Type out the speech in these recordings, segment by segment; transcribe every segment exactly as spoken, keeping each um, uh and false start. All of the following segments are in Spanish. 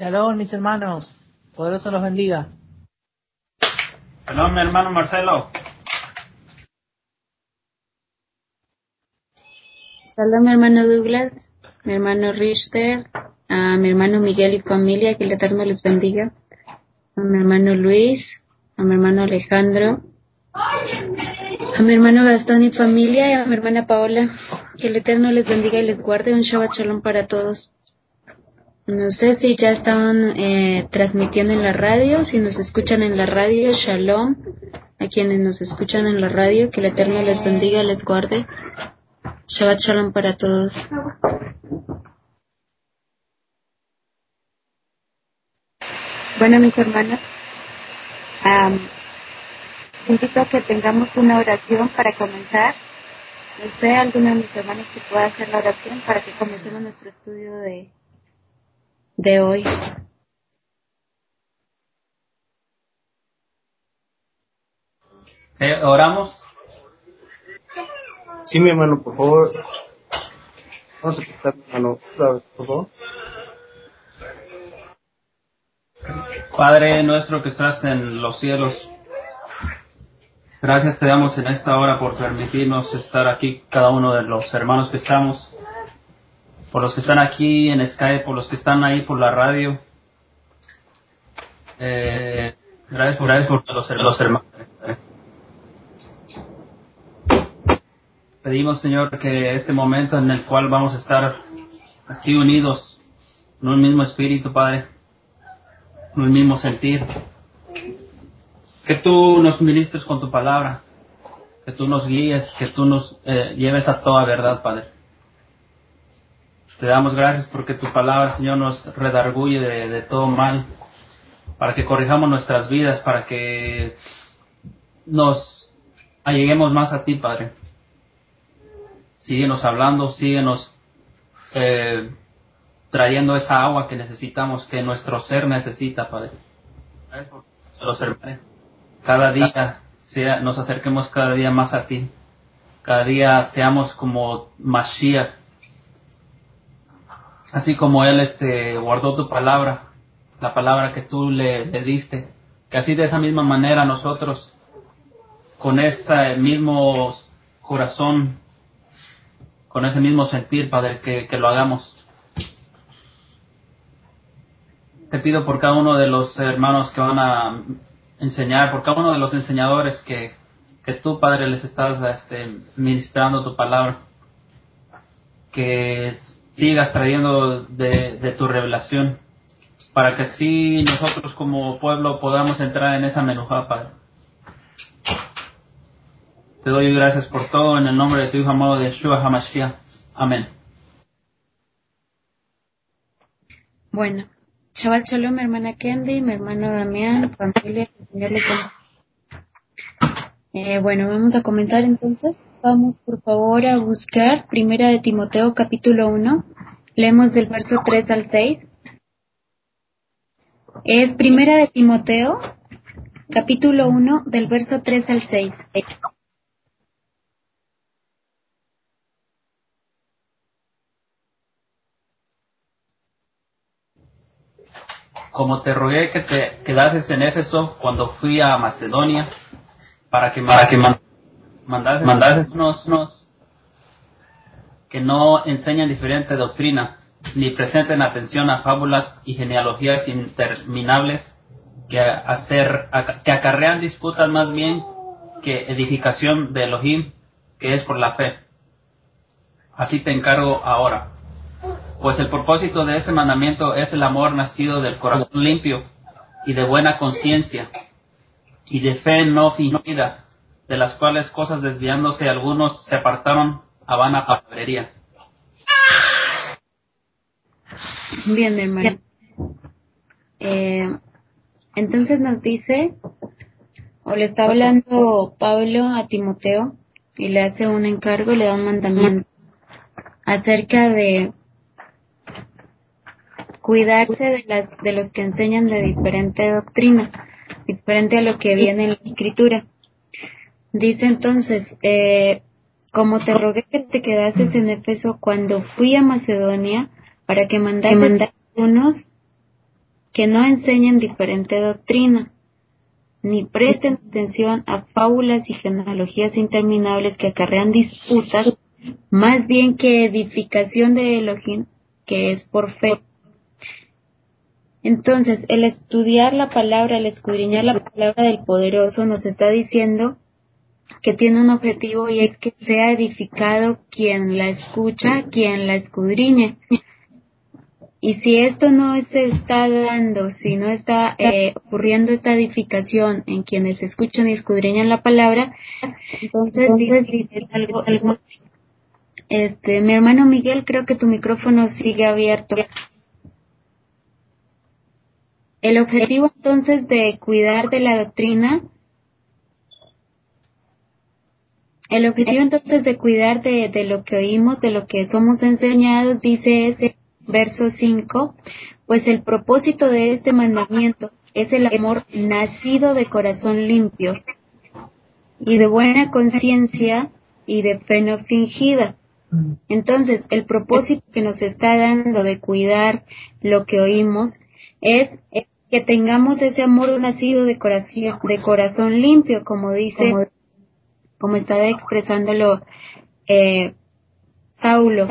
Shalom, mis hermanos. Poderoso los bendiga. Shalom, mi hermano Marcelo. Shalom, mi hermano Douglas, mi hermano Richter, a mi hermano Miguel y familia, que el Eterno les bendiga. A mi hermano Luis, a mi hermano Alejandro, a mi hermano Gastón y familia, y a mi hermana Paola, que el Eterno les bendiga y les guarde. Un Shabbat Shalom para todos. No sé si ya están eh, transmitiendo en la radio, si nos escuchan en la radio, Shalom. A quienes nos escuchan en la radio, que el Eterno les bendiga y les guarde. Shabbat Shalom para todos. Bueno, mis hermanos, um, invito a que tengamos una oración para comenzar. No sé, alguno de mis hermanos que pueda hacer la oración para que comencemos nuestro estudio de, de hoy. ¿Eh, ¿Oramos? Sí, mi hermano, por favor. Vamos a empezar, mi hermano, otra vez, por favor. Padre nuestro que estás en los cielos, gracias te damos en esta hora por permitirnos estar aquí, cada uno de los hermanos que estamos, por los que están aquí en Skype, por los que están ahí por la radio. Eh, gracias por, gracias por los, los hermanos. Pedimos, Señor, que este momento en el cual vamos a estar aquí unidos en un mismo espíritu, Padre, en un mismo sentir, que tú nos ministres con tu palabra, que tú nos guíes, que tú nos eh, lleves a toda verdad, Padre. Te damos gracias porque tu palabra, Señor, nos redarguye de, de todo mal, para que corrijamos nuestras vidas, para que nos alleguemos más a ti, Padre. Síguenos hablando, síguenos eh, trayendo esa agua que necesitamos, que nuestro ser necesita, Padre. Los hermanos, cada día sea, nos acerquemos cada día más a ti. Cada día seamos como Mashiach, así como Él este, guardó tu palabra, la palabra que tú le, le diste, que así de esa misma manera nosotros, con ese mismo corazón, con ese mismo sentir, Padre, que, que lo hagamos. Te pido por cada uno de los hermanos que van a enseñar, por cada uno de los enseñadores que, que tú, Padre, les estás este, ministrando tu palabra, que sigas trayendo de, de tu revelación, para que así nosotros como pueblo podamos entrar en esa menujá, Padre. Te doy gracias por todo en el nombre de tu Hijo amado de Yeshua HaMashiach. Amén. Bueno, Shabbat Shalom, mi hermana Kendi, mi hermano Damián, familia, que el Señor le bendiga. Eh, bueno, vamos a comenzar entonces. Vamos por favor a buscar Primera de Timoteo capítulo uno. Leemos del verso tres al seis. Es Primera de Timoteo capítulo uno del verso tres al seis. Como te rogué que te quedases en Éfeso cuando fui a Macedonia, para que, para que man, mandases, mandases unos, unos que no enseñan diferente doctrina, ni presenten atención a fábulas y genealogías interminables que, hacer, que acarrean disputas más bien que edificación de Elohim, que es por la fe. Así te encargo ahora. Pues el propósito de este mandamiento es el amor nacido del corazón limpio y de buena conciencia y de fe no fingida, de las cuales cosas desviándose algunos se apartaron a vana palabrería. Bien, mi hermano. Eh, entonces nos dice, o le está hablando Pablo a Timoteo y le hace un encargo, le da un mandamiento acerca de cuidarse de las de los que enseñan de diferente doctrina, diferente a lo que viene en la escritura. Dice entonces, eh, como te rogué que te quedases en Éfeso cuando fui a Macedonia, para que mandases unos que no enseñen diferente doctrina, ni presten atención a fábulas y genealogías interminables que acarrean disputas, más bien que edificación de Elohim, que es por fe. Entonces, el estudiar la palabra, el escudriñar la palabra del Poderoso nos está diciendo que tiene un objetivo, y es que sea edificado quien la escucha, quien la escudriñe. Y si esto no se está dando, si no está eh, ocurriendo esta edificación en quienes escuchan y escudriñan la palabra, entonces dice, dice algo, algo. Este, mi hermano Miguel, creo que tu micrófono sigue abierto. El objetivo entonces de cuidar de la doctrina, el objetivo entonces de cuidar de, de lo que oímos, de lo que somos enseñados, dice ese verso cinco, pues el propósito de este mandamiento es el amor nacido de corazón limpio y de buena conciencia y de fe no fingida. Entonces, el propósito que nos está dando de cuidar lo que oímos es que tengamos ese amor nacido de corazón, de corazón limpio, como dice, como, como está expresándolo eh, Saulo.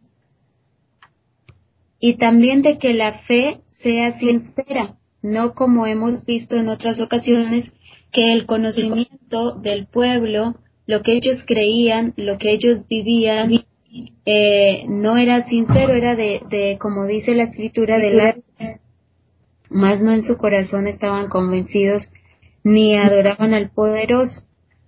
Y también de que la fe sea sincera, no como hemos visto en otras ocasiones, que el conocimiento del pueblo, lo que ellos creían, lo que ellos vivían, eh, no era sincero, era de, de, como dice la escritura, de la, más no en su corazón estaban convencidos, ni adoraban al poderoso,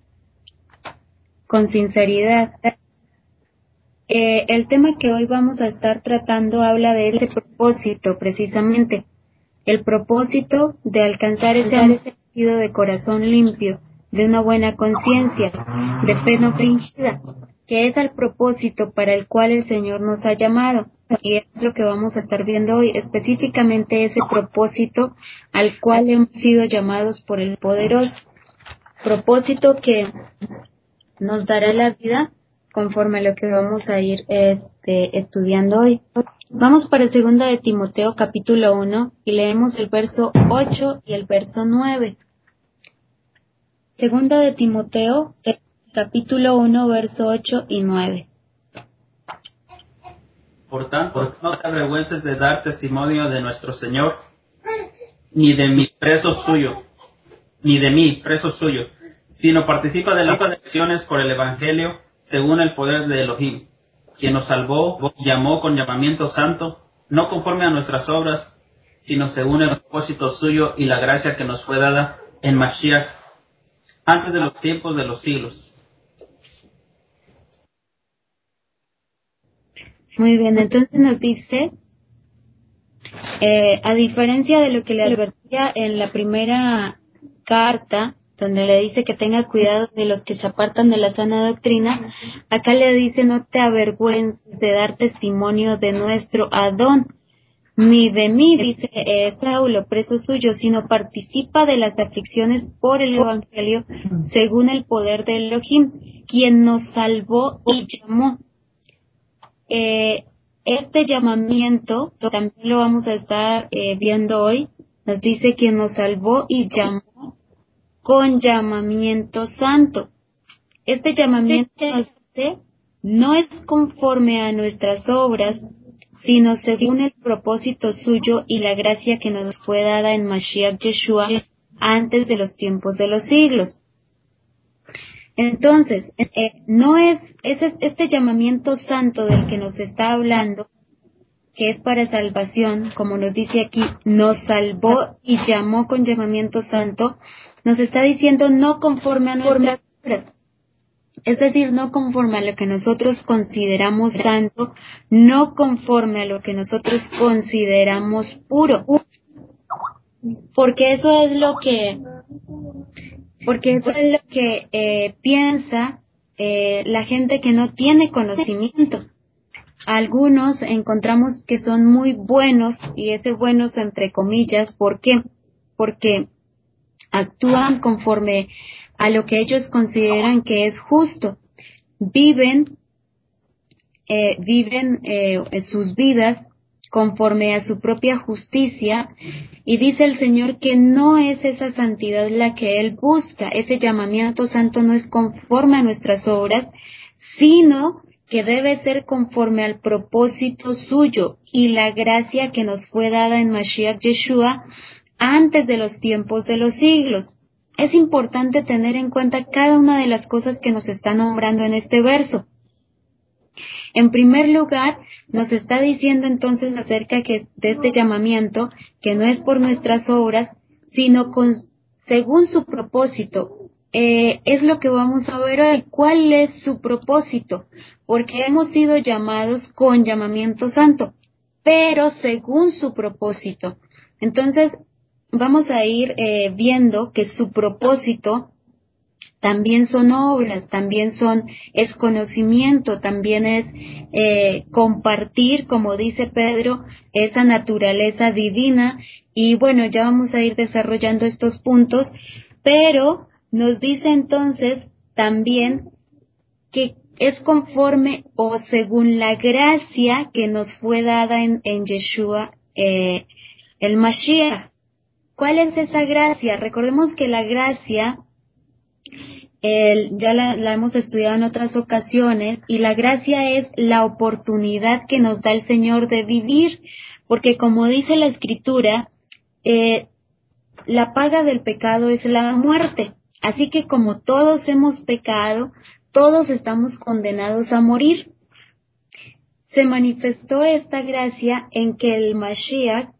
con sinceridad. Eh, el tema que hoy vamos a estar tratando habla de ese propósito, precisamente, el propósito de alcanzar ese amor sentido de corazón limpio, de una buena conciencia, de fe no fingida, que es el propósito para el cual el Señor nos ha llamado, y es lo que vamos a estar viendo hoy, específicamente ese propósito al cual hemos sido llamados por el Poderoso, propósito que nos dará la vida conforme a lo que vamos a ir este, estudiando hoy. Vamos para segunda de Timoteo capítulo uno y leemos el verso ocho y el verso nueve. Segunda de Timoteo capítulo uno, verso ocho y nueve. Por tanto, no te avergüences de dar testimonio de nuestro Señor, ni de mi preso suyo, ni de mí, preso suyo, sino participa de las elecciones por el Evangelio, según el poder de Elohim, quien nos salvó y llamó con llamamiento santo, no conforme a nuestras obras, sino según el propósito suyo y la gracia que nos fue dada en Mashiach, antes de los tiempos de los siglos. Muy bien, entonces nos dice, eh, a diferencia de lo que le advertía en la primera carta, donde le dice que tenga cuidado de los que se apartan de la sana doctrina, acá le dice no te avergüences de dar testimonio de nuestro Adón, ni de mí, dice eh, Saulo, preso suyo, sino participa de las aflicciones por el Evangelio, según el poder de Elohim, quien nos salvó y llamó. Eh, este llamamiento también lo vamos a estar eh, viendo hoy. Nos dice quien nos salvó y llamó con llamamiento santo. Este llamamiento nos dice no es conforme a nuestras obras, sino según el propósito suyo y la gracia que nos fue dada en Mashiach Yeshua antes de los tiempos de los siglos. Entonces, eh, no es ese, este llamamiento santo del que nos está hablando, que es para salvación, como nos dice aquí, nos salvó y llamó con llamamiento santo, nos está diciendo no conforme a nuestras obras, es decir, no conforme a lo que nosotros consideramos santo, no conforme a lo que nosotros consideramos puro, porque eso es lo que porque eso es lo que eh, piensa eh, la gente que no tiene conocimiento. Algunos encontramos que son muy buenos, y ese buenos entre comillas, ¿por qué? Porque actúan conforme a lo que ellos consideran que es justo. Viven, eh, viven eh, sus vidas conforme a su propia justicia, y dice el Señor que no es esa santidad la que Él busca, ese llamamiento santo no es conforme a nuestras obras, sino que debe ser conforme al propósito suyo y la gracia que nos fue dada en Mashiach Yeshua antes de los tiempos de los siglos. Es importante tener en cuenta cada una de las cosas que nos está nombrando en este verso. En primer lugar, nos está diciendo entonces acerca que, de este llamamiento, que no es por nuestras obras, sino con, según su propósito. Eh, es lo que vamos a ver hoy. ¿Cuál es su propósito? Porque hemos sido llamados con llamamiento santo, pero según su propósito. Entonces, vamos a ir eh, viendo que su propósito también son obras, también son, es conocimiento, también es eh, compartir, como dice Pedro, esa naturaleza divina. Y bueno, ya vamos a ir desarrollando estos puntos, pero nos dice entonces también que es conforme o según la gracia que nos fue dada en, en Yeshua, eh, el Mashiach. ¿Cuál es esa gracia? Recordemos que la gracia El, ya la, la hemos estudiado en otras ocasiones, y la gracia es la oportunidad que nos da el Señor de vivir, porque como dice la Escritura, eh, la paga del pecado es la muerte, así que como todos hemos pecado, todos estamos condenados a morir. Se manifestó esta gracia en que el Mashiach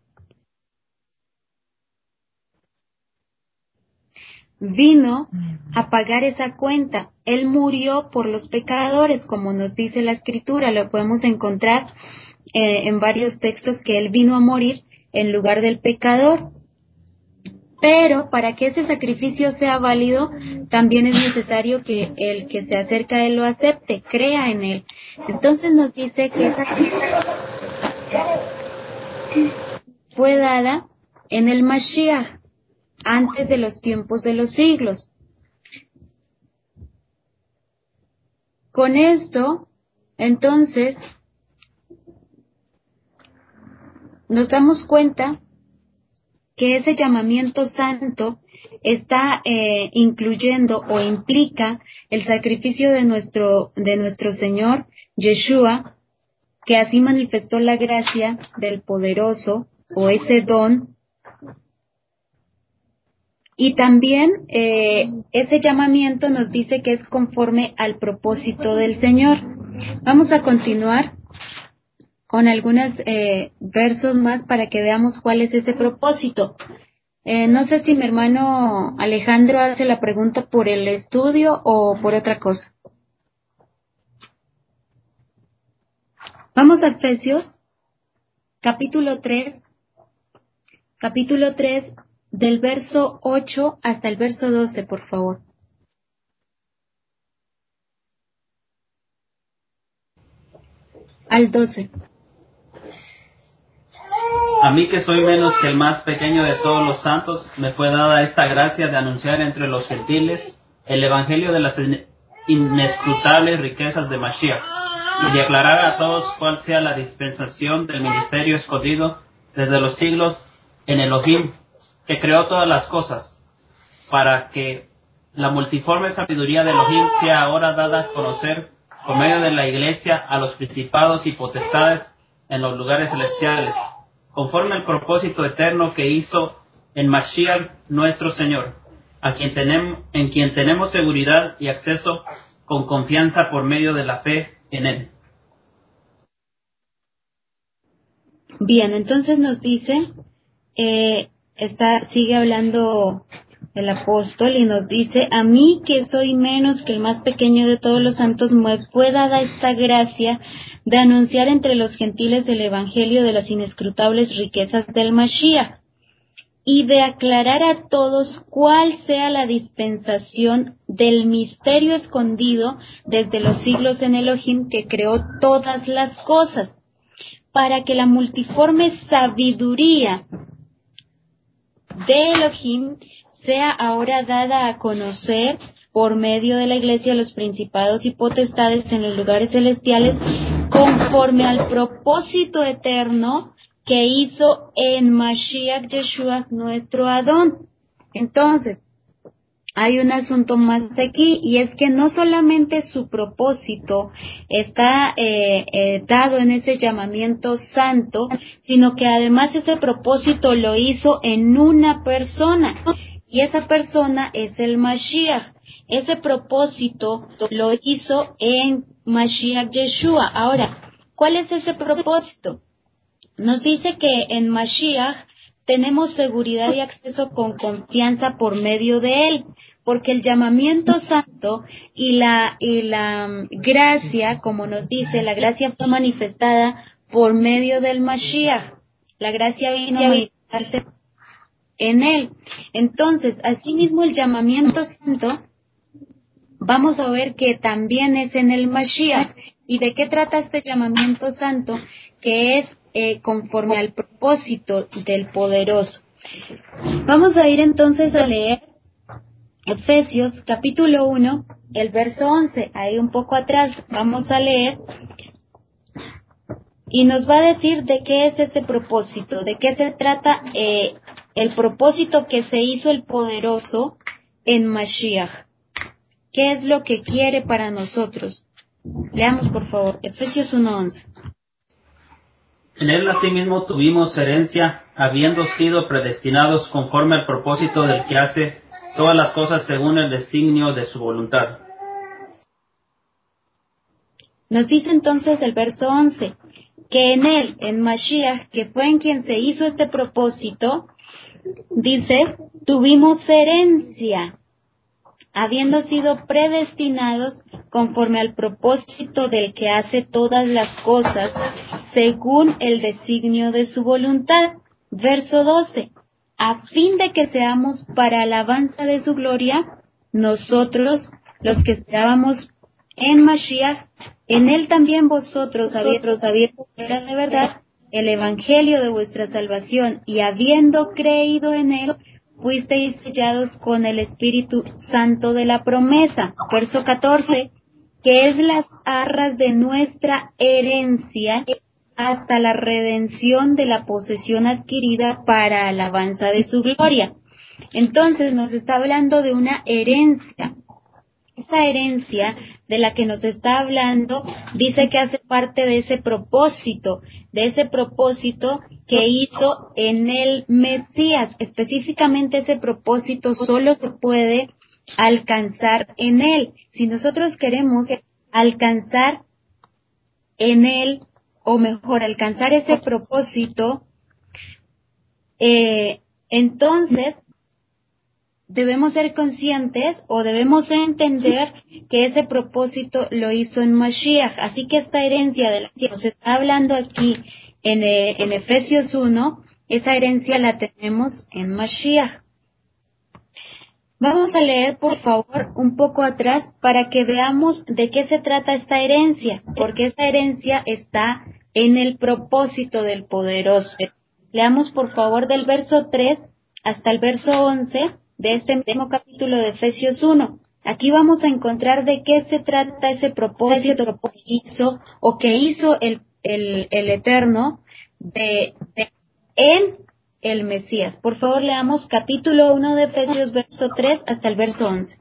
vino a pagar esa cuenta. Él murió por los pecadores, como nos dice la Escritura. Lo podemos encontrar eh, en varios textos, que Él vino a morir en lugar del pecador. Pero para que ese sacrificio sea válido, también es necesario que el que se acerca a Él lo acepte, crea en Él. Entonces nos dice que esa fue dada en el Mashiach, antes de los tiempos de los siglos. Con esto, entonces, nos damos cuenta que ese llamamiento santo está eh, incluyendo o implica el sacrificio de nuestro, de nuestro Señor Yeshua, que así manifestó la gracia del poderoso, o ese don. Y también eh, ese llamamiento nos dice que es conforme al propósito del Señor. Vamos a continuar con algunos eh, versos más para que veamos cuál es ese propósito. Eh, no sé si mi hermano Alejandro hace la pregunta por el estudio o por otra cosa. Vamos a Efesios, capítulo tres, capítulo tres, del verso ocho hasta el verso doce, por favor. Al doce. A mí, que soy menos que el más pequeño de todos los santos, me fue dada esta gracia de anunciar entre los gentiles el evangelio de las inescrutables riquezas de Mashiach, y de aclarar a todos cuál sea la dispensación del ministerio escondido desde los siglos en Elohim, que creó todas las cosas, para que la multiforme sabiduría de Elohim sea ahora dada a conocer por medio de la Iglesia a los principados y potestades en los lugares celestiales, conforme al propósito eterno que hizo en Mashiach nuestro Señor, a quien tenemos, en quien tenemos seguridad y acceso con confianza por medio de la fe en Él. Bien, entonces nos dice, eh, está, sigue hablando el apóstol y nos dice: a mí, que soy menos que el más pequeño de todos los santos, me fue dada esta gracia de anunciar entre los gentiles el evangelio de las inescrutables riquezas del Mashiach, y de aclarar a todos cuál sea la dispensación del misterio escondido desde los siglos en Elohim, que creó todas las cosas, para que la multiforme sabiduría de Elohim sea ahora dada a conocer por medio de la Iglesia a los principados y potestades en los lugares celestiales, conforme al propósito eterno que hizo en Mashiach Yeshua nuestro Adón. Entonces, hay un asunto más aquí, y es que no solamente su propósito está eh, eh, dado en ese llamamiento santo, sino que además ese propósito lo hizo en una persona, y esa persona es el Mashiach. Ese propósito lo hizo en Mashiach Yeshua. Ahora, ¿cuál es ese propósito? Nos dice que en Mashiach tenemos seguridad y acceso con confianza por medio de él, porque el llamamiento santo y la y la um, gracia, como nos dice, la gracia fue manifestada por medio del Mashiach. La gracia vino a manifestarse en él. Entonces, asimismo el llamamiento santo, vamos a ver que también es en el Mashiach. ¿Y de qué trata este llamamiento santo? Que es eh, conforme al propósito del poderoso. Vamos a ir entonces a leer Efesios capítulo uno, el verso once. Ahí un poco atrás vamos a leer y nos va a decir de qué es ese propósito, de qué se trata eh, el propósito que se hizo el poderoso en Mashiach. ¿Qué es lo que quiere para nosotros? Leamos por favor, Efesios uno once. En él asimismo tuvimos herencia, habiendo sido predestinados conforme al propósito del que hace todas las cosas según el designio de su voluntad. Nos dice entonces el verso once, que en él, en Mashiach, que fue en quien se hizo este propósito, dice, tuvimos herencia, habiendo sido predestinados conforme al propósito del que hace todas las cosas según el designio de su voluntad. Verso doce, a fin de que seamos para alabanza de su gloria, nosotros, los que esperábamos en Mashiach, en él también vosotros, habiendo sabido que era de verdad el evangelio de vuestra salvación, y habiendo creído en él, fuisteis sellados con el Espíritu Santo de la promesa. Verso catorce, que es las arras de nuestra herencia hasta la redención de la posesión adquirida para alabanza de su gloria. Entonces nos está hablando de una herencia. Esa herencia de la que nos está hablando dice que hace parte de ese propósito, de ese propósito que hizo en el Mesías. Específicamente ese propósito solo se puede alcanzar en él. Si nosotros queremos alcanzar en él, o mejor, alcanzar ese propósito, eh, entonces debemos ser conscientes o debemos entender que ese propósito lo hizo en Mashiach. Así que esta herencia de la que nos está hablando aquí en, eh, en Efesios uno, esa herencia la tenemos en Mashiach. Vamos a leer, por favor, un poco atrás para que veamos de qué se trata esta herencia, porque esta herencia está en el propósito del poderoso. Leamos, por favor, del verso tres hasta el verso once de este mismo capítulo de Efesios uno. Aquí vamos a encontrar de qué se trata ese propósito que hizo o que hizo el, el, el Eterno de, de en el Mesías. Por favor, leamos capítulo uno de Efesios, verso tres hasta el verso once.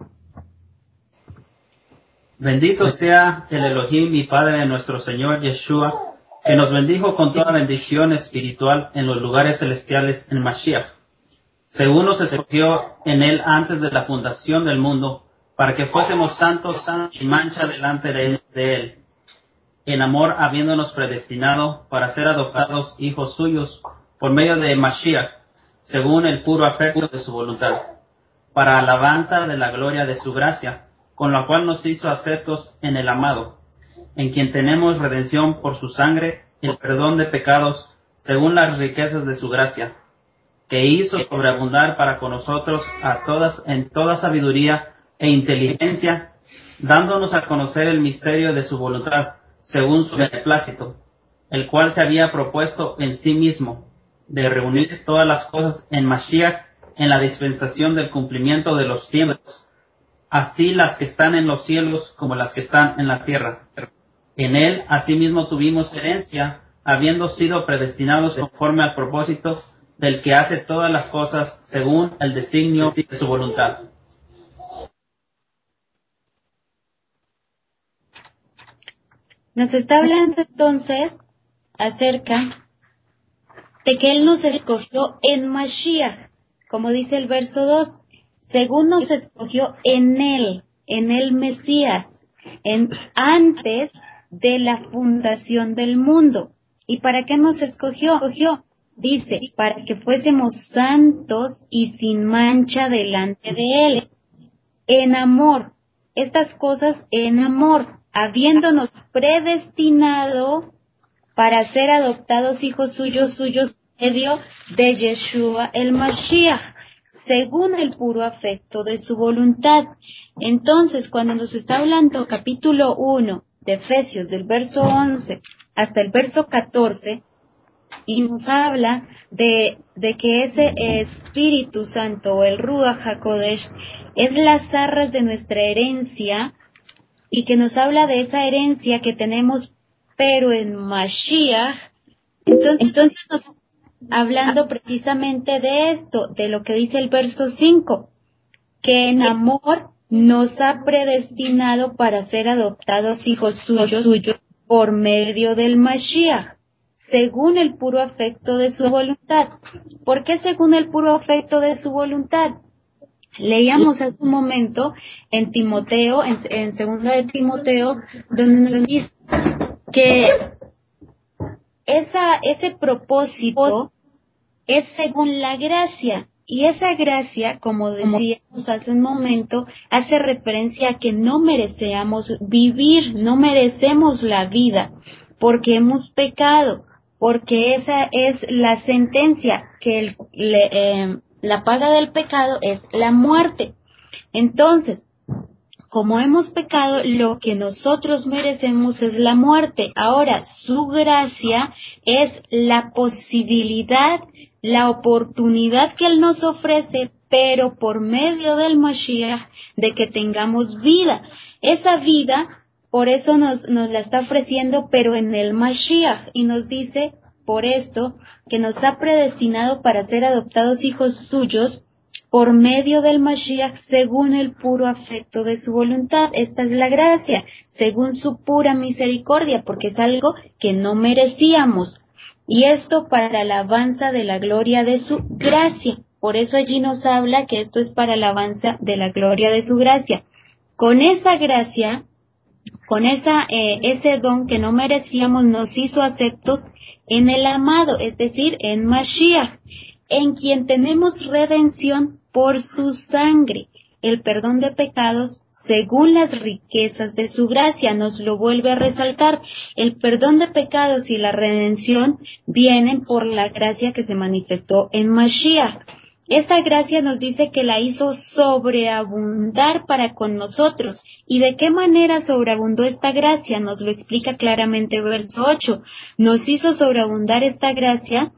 Bendito sea el Elohim y Padre de nuestro Señor Yeshua, que nos bendijo con toda bendición espiritual en los lugares celestiales en Mashiach, según nos escogió en él antes de la fundación del mundo, para que fuésemos santos, santos y mancha delante de él, de él, en amor habiéndonos predestinado para ser adoptados hijos suyos por medio de Mashiach, según el puro afecto de su voluntad, para alabanza de la gloria de su gracia, con la cual nos hizo aceptos en el amado, en quien tenemos redención por su sangre, el perdón de pecados, según las riquezas de su gracia, que hizo sobreabundar para con nosotros a todas en toda sabiduría e inteligencia, dándonos a conocer el misterio de su voluntad, según su beneplácito, el cual se había propuesto en sí mismo, de reunir todas las cosas en Mashiach, en la dispensación del cumplimiento de los tiempos, así las que están en los cielos como las que están en la tierra. En él asimismo tuvimos herencia, habiendo sido predestinados conforme al propósito del que hace todas las cosas según el designio de su voluntad. Nos está hablando entonces acerca de que Él nos escogió en Mashiach, como dice el verso dos, según nos escogió en Él, en el Mesías, en, antes de la fundación del mundo. ¿Y para qué nos escogió? escogió? Dice, para que fuésemos santos y sin mancha delante de Él, en amor, estas cosas en amor, habiéndonos predestinado para ser adoptados hijos suyos, suyos, medio de Yeshua el Mashiach, según el puro afecto de su voluntad. Entonces, cuando nos está hablando capítulo uno de Efesios, del verso once hasta el verso catorce, y nos habla de, de que ese Espíritu Santo, o el Ruach HaKodesh, es las arras de nuestra herencia, y que nos habla de esa herencia que tenemos, pero en Mashiach, entonces, entonces nos hablando precisamente de esto, de lo que dice el verso cinco, que en amor nos ha predestinado para ser adoptados hijos suyos, suyos por medio del Mashiach, según el puro afecto de su voluntad. ¿Por qué según el puro afecto de su voluntad? Leíamos hace un momento en Timoteo, en, en segunda de Timoteo, donde nos dice que esa, ese propósito es según la gracia, y esa gracia, como decíamos hace un momento, hace referencia a que no merecemos vivir, no merecemos la vida, porque hemos pecado, porque esa es la sentencia, que el, le, eh, la paga del pecado es la muerte. Entonces, como hemos pecado, lo que nosotros merecemos es la muerte. Ahora, su gracia es la posibilidad, la oportunidad que Él nos ofrece, pero por medio del Mashiach, de que tengamos vida. Esa vida, por eso nos, nos la está ofreciendo, pero en el Mashiach, y nos dice, por esto, que nos ha predestinado para ser adoptados hijos suyos, por medio del Mashiach, según el puro afecto de su voluntad. Esta es la gracia, según su pura misericordia, porque es algo que no merecíamos. Y esto para alabanza de la gloria de su gracia. Por eso allí nos habla que esto es para alabanza de la gloria de su gracia. Con esa gracia, con esa eh, ese don que no merecíamos, nos hizo aceptos en el amado, es decir, en Mashiach, en quien tenemos redención por su sangre, el perdón de pecados según las riquezas de su gracia. Nos lo vuelve a resaltar. El perdón de pecados y la redención vienen por la gracia que se manifestó en Mashiach. Esta gracia nos dice que la hizo sobreabundar para con nosotros. ¿Y de qué manera sobreabundó esta gracia? Nos lo explica claramente verso ocho. Nos hizo sobreabundar esta gracia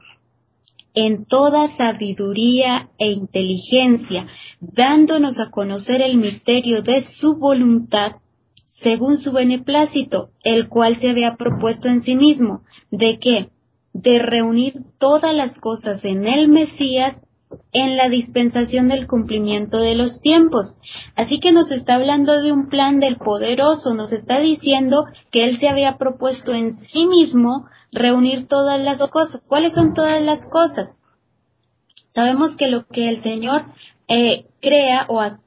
en toda sabiduría e inteligencia, dándonos a conocer el misterio de su voluntad, según su beneplácito, el cual se había propuesto en sí mismo. ¿De qué? De reunir todas las cosas en el Mesías, en la dispensación del cumplimiento de los tiempos. Así que nos está hablando de un plan del poderoso, nos está diciendo que Él se había propuesto en sí mismo reunir todas las cosas. ¿Cuáles son todas las cosas? Sabemos que lo que el Señor eh, crea, o a,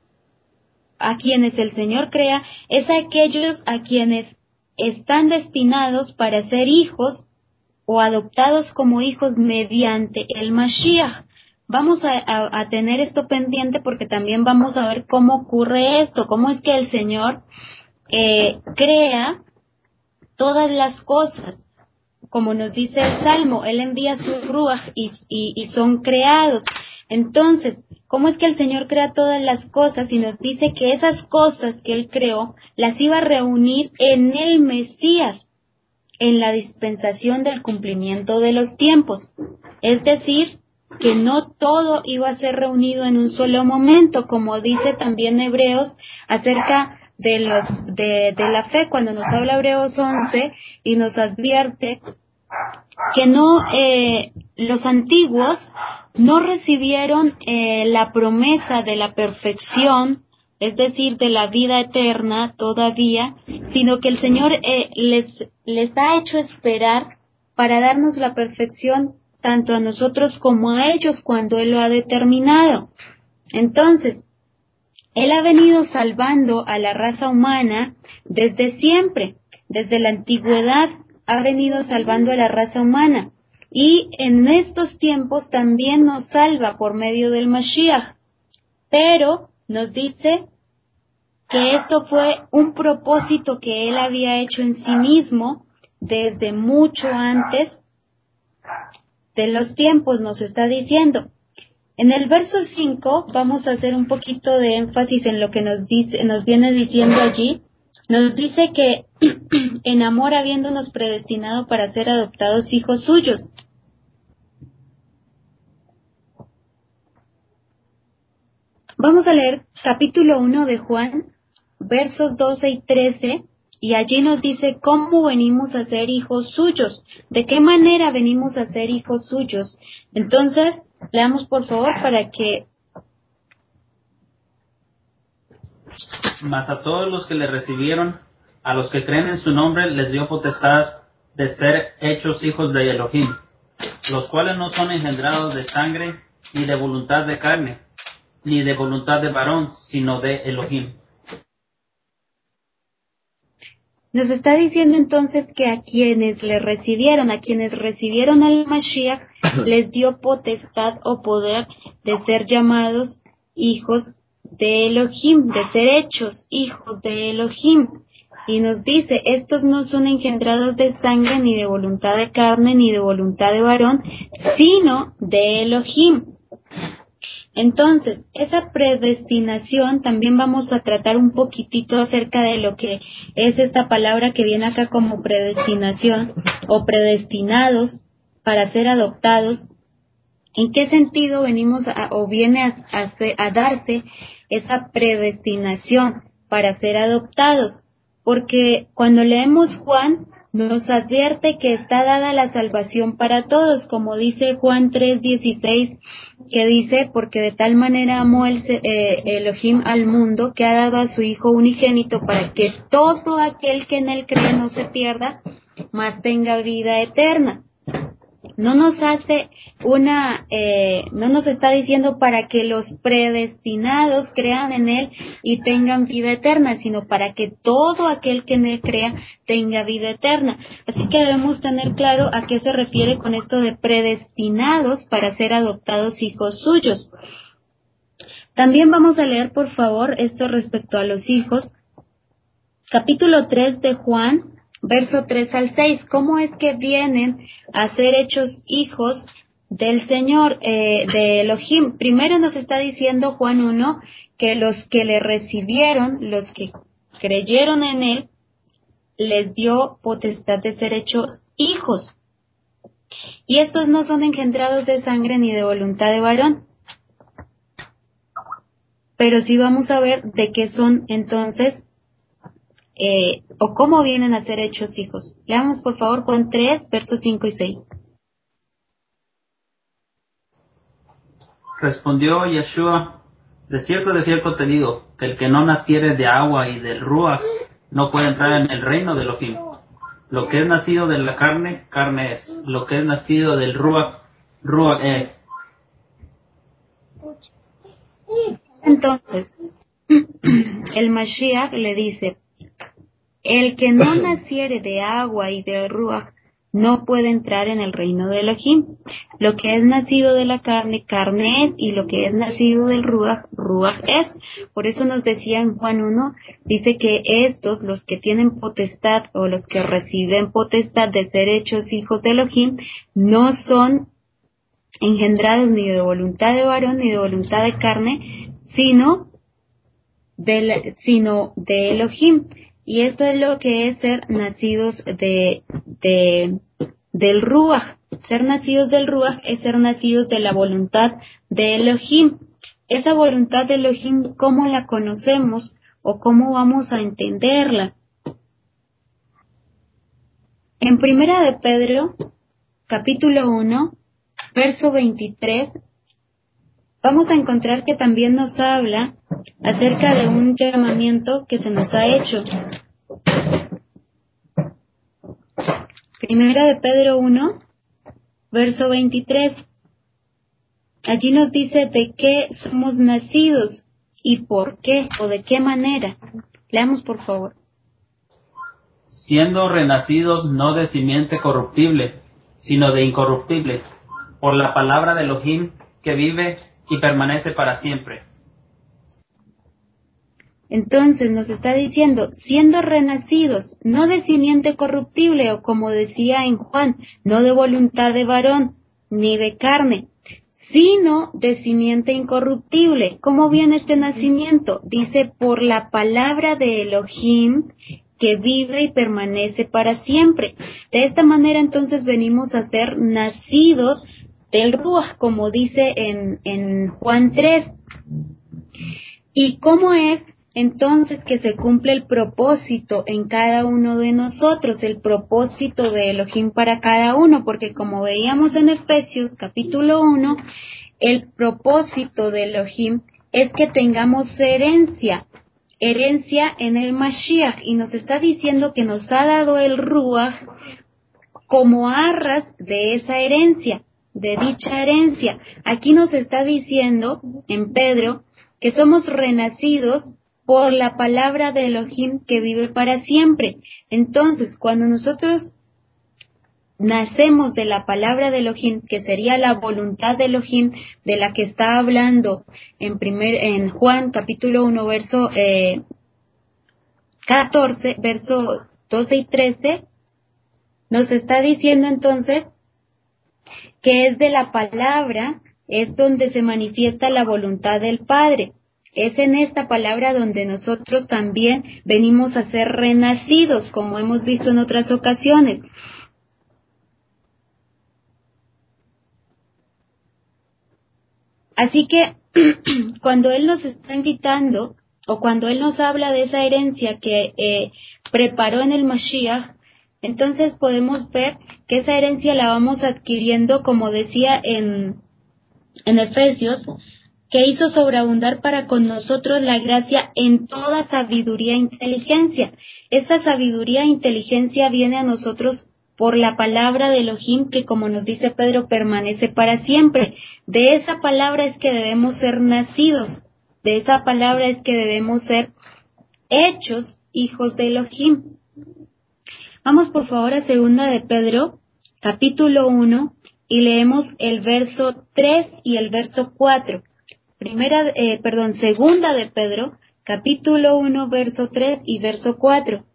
a quienes el Señor crea, es a aquellos a quienes están destinados para ser hijos o adoptados como hijos mediante el Mashiach. Vamos a, a, a tener esto pendiente, porque también vamos a ver cómo ocurre esto, cómo es que el Señor eh, crea todas las cosas. Como nos dice el Salmo, Él envía su Ruach y, y, y son creados. Entonces, ¿cómo es que el Señor crea todas las cosas? Y nos dice que esas cosas que Él creó, las iba a reunir en el Mesías, en la dispensación del cumplimiento de los tiempos. Es decir, que no todo iba a ser reunido en un solo momento, como dice también Hebreos acerca de los de, de la fe, cuando nos habla Hebreos once y nos advierte que no eh, los antiguos no recibieron eh, la promesa de la perfección, es decir, de la vida eterna todavía, sino que el Señor eh, les les ha hecho esperar para darnos la perfección tanto a nosotros como a ellos cuando Él lo ha determinado. Entonces, Él ha venido salvando a la raza humana desde siempre, desde la antigüedad ha venido salvando a la raza humana, y en estos tiempos también nos salva por medio del Mashiach, pero nos dice que esto fue un propósito que Él había hecho en sí mismo desde mucho antes de los tiempos, nos está diciendo. En el verso cinco vamos a hacer un poquito de énfasis en lo que nos dice, nos viene diciendo allí. Nos dice que en amor habiéndonos predestinado para ser adoptados hijos suyos. Vamos a leer capítulo uno de Juan, versos doce y trece, y allí nos dice cómo venimos a ser hijos suyos, de qué manera venimos a ser hijos suyos. Entonces, leamos por favor para que... Mas a todos los que le recibieron, a los que creen en su nombre, les dio potestad de ser hechos hijos de Elohim, los cuales no son engendrados de sangre, ni de voluntad de carne, ni de voluntad de varón, sino de Elohim. Nos está diciendo entonces que a quienes le recibieron, a quienes recibieron al Mashiach, les dio potestad o poder de ser llamados hijos de Elohim, de ser hechos hijos de Elohim. Y nos dice, estos no son engendrados de sangre, ni de voluntad de carne, ni de voluntad de varón, sino de Elohim. Entonces, esa predestinación también vamos a tratar un poquitito acerca de lo que es esta palabra que viene acá como predestinación o predestinados para ser adoptados. ¿En qué sentido venimos a, o viene a, a, a darse esa predestinación para ser adoptados? Porque cuando leemos Juan, nos advierte que está dada la salvación para todos, como dice Juan tres dieciséis, que dice, porque de tal manera amó el eh, Elohim al mundo, que ha dado a su Hijo unigénito, para que todo aquel que en él cree no se pierda, mas tenga vida eterna. No nos hace una, eh, no nos está diciendo para que los predestinados crean en Él y tengan vida eterna, sino para que todo aquel que en Él crea tenga vida eterna. Así que debemos tener claro a qué se refiere con esto de predestinados para ser adoptados hijos suyos. También vamos a leer, por favor, esto respecto a los hijos. Capítulo tres de Juan, verso tres al seis, ¿cómo es que vienen a ser hechos hijos del Señor, eh, de Elohim? Primero nos está diciendo Juan uno que los que le recibieron, los que creyeron en Él, les dio potestad de ser hechos hijos. Y estos no son engendrados de sangre ni de voluntad de varón. Pero sí vamos a ver de qué son entonces Eh, o cómo vienen a ser hechos hijos. Leamos por favor Juan tres, versos cinco y seis. Respondió Yeshua, de cierto, de cierto te digo, que el que no naciere de agua y del Ruach no puede entrar en el reino de Elohim. Lo que es nacido de la carne, carne es. Lo que es nacido del Ruach, Ruach es. Entonces, el Mashiach le dice, el que no naciere de agua y del Ruach no puede entrar en el reino de Elohim. Lo que es nacido de la carne, carne es, y lo que es nacido del Ruach, Ruach es. Por eso nos decía en Juan uno, dice que estos, los que tienen potestad o los que reciben potestad de ser hechos hijos de Elohim, no son engendrados ni de voluntad de varón ni de voluntad de carne, sino de, sino de Elohim. Y esto es lo que es ser nacidos de, de, del Ruach. Ser nacidos del Ruach es ser nacidos de la voluntad de Elohim. Esa voluntad de Elohim, ¿cómo la conocemos? o cómo vamos a entenderla. En Primera de Pedro, capítulo uno, verso veintitrés, vamos a encontrar que también nos habla acerca de un llamamiento que se nos ha hecho. Primera de Pedro uno, verso veintitrés. Allí nos dice de qué somos nacidos y por qué o de qué manera. Leamos, por favor. Siendo renacidos no de simiente corruptible, sino de incorruptible, por la palabra de Elohim que vive y permanece para siempre. Entonces nos está diciendo, siendo renacidos, no de simiente corruptible, o como decía en Juan, no de voluntad de varón, ni de carne, sino de simiente incorruptible. ¿Cómo viene este nacimiento? Dice, por la palabra de Elohim, que vive y permanece para siempre. De esta manera entonces venimos a ser nacidos del Ruach, como dice en, en Juan tres. ¿Y cómo es entonces que se cumple el propósito en cada uno de nosotros, el propósito de Elohim para cada uno? Porque como veíamos en Efesios capítulo uno, el propósito de Elohim es que tengamos herencia, herencia en el Mashiach, y nos está diciendo que nos ha dado el Ruach como arras de esa herencia, de dicha herencia. Aquí nos está diciendo en Pedro que somos renacidos por la palabra de Elohim que vive para siempre. Entonces, cuando nosotros nacemos de la palabra de Elohim, que sería la voluntad de Elohim, de la que está hablando en primer en Juan capítulo uno, verso eh, catorce, verso doce y trece, nos está diciendo entonces que es de la palabra, es donde se manifiesta la voluntad del Padre. Es en esta palabra donde nosotros también venimos a ser renacidos, como hemos visto en otras ocasiones. Así que cuando Él nos está invitando, o cuando Él nos habla de esa herencia que eh, preparó en el Mashiach, entonces podemos ver que esa herencia la vamos adquiriendo, como decía en, en Efesios, que hizo sobreabundar para con nosotros la gracia en toda sabiduría e inteligencia. Esta sabiduría e inteligencia viene a nosotros por la palabra de Elohim, que como nos dice Pedro, permanece para siempre. De esa palabra es que debemos ser nacidos, de esa palabra es que debemos ser hechos hijos de Elohim. Vamos por favor a segunda de Pedro, capítulo uno, y leemos el verso tres y el verso cuatro. Primera, eh, perdón, segunda de Pedro, capítulo uno, verso tres y verso cuatro.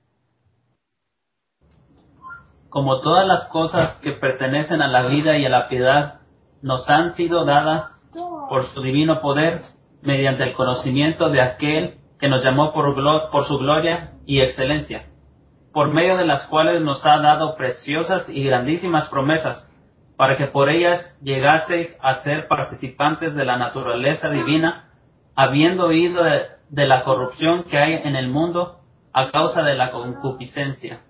Como todas las cosas que pertenecen a la vida y a la piedad nos han sido dadas por su divino poder, mediante el conocimiento de aquel que nos llamó por, glo- por su gloria y excelencia, por medio de las cuales nos ha dado preciosas y grandísimas promesas, para que por ellas llegaseis a ser participantes de la naturaleza divina, habiendo oído de, de la corrupción que hay en el mundo a causa de la concupiscencia.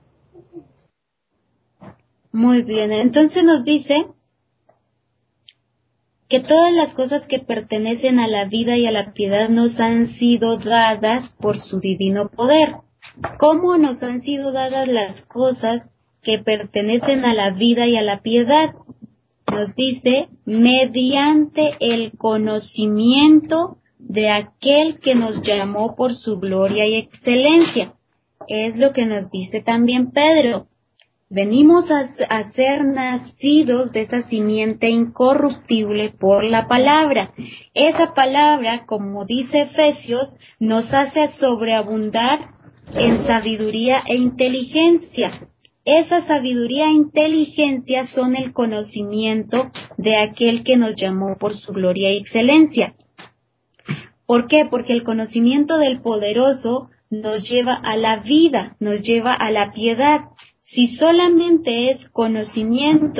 Muy bien, entonces nos dice que todas las cosas que pertenecen a la vida y a la piedad nos han sido dadas por su divino poder. ¿Cómo nos han sido dadas las cosas que pertenecen a la vida y a la piedad? Nos dice, mediante el conocimiento de aquel que nos llamó por su gloria y excelencia. Es lo que nos dice también Pedro. Venimos a, a ser nacidos de esa simiente incorruptible por la palabra. Esa palabra, como dice Efesios, nos hace sobreabundar en sabiduría e inteligencia. Esa sabiduría e inteligencia son el conocimiento de aquel que nos llamó por su gloria y excelencia. ¿Por qué? Porque el conocimiento del poderoso nos lleva a la vida, nos lleva a la piedad. Si solamente es conocimiento,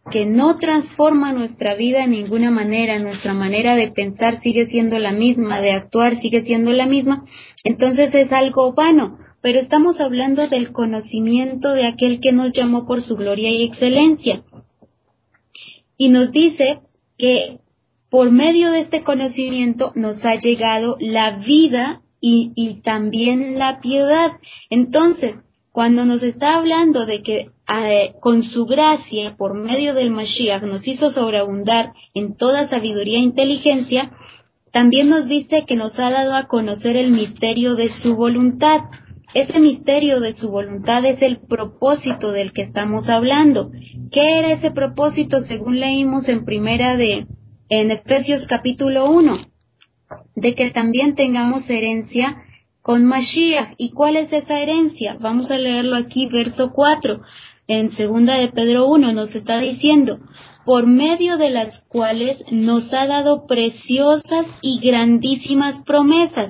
que no transforma nuestra vida de ninguna manera, nuestra manera de pensar sigue siendo la misma, de actuar sigue siendo la misma, entonces es algo vano. Pero estamos hablando del conocimiento de aquel que nos llamó por su gloria y excelencia. Y nos dice que por medio de este conocimiento nos ha llegado la vida y, y también la piedad. Entonces, cuando nos está hablando de que eh, con su gracia, por medio del Mashiach, nos hizo sobreabundar en toda sabiduría e inteligencia, también nos dice que nos ha dado a conocer el misterio de su voluntad. Ese misterio de su voluntad es el propósito del que estamos hablando. ¿Qué era ese propósito según leímos en primera de, en Efesios capítulo uno? De que también tengamos herencia con Mashiach. ¿Y cuál es esa herencia? Vamos a leerlo aquí, verso cuatro. En segunda de Pedro uno nos está diciendo, por medio de las cuales nos ha dado preciosas y grandísimas promesas,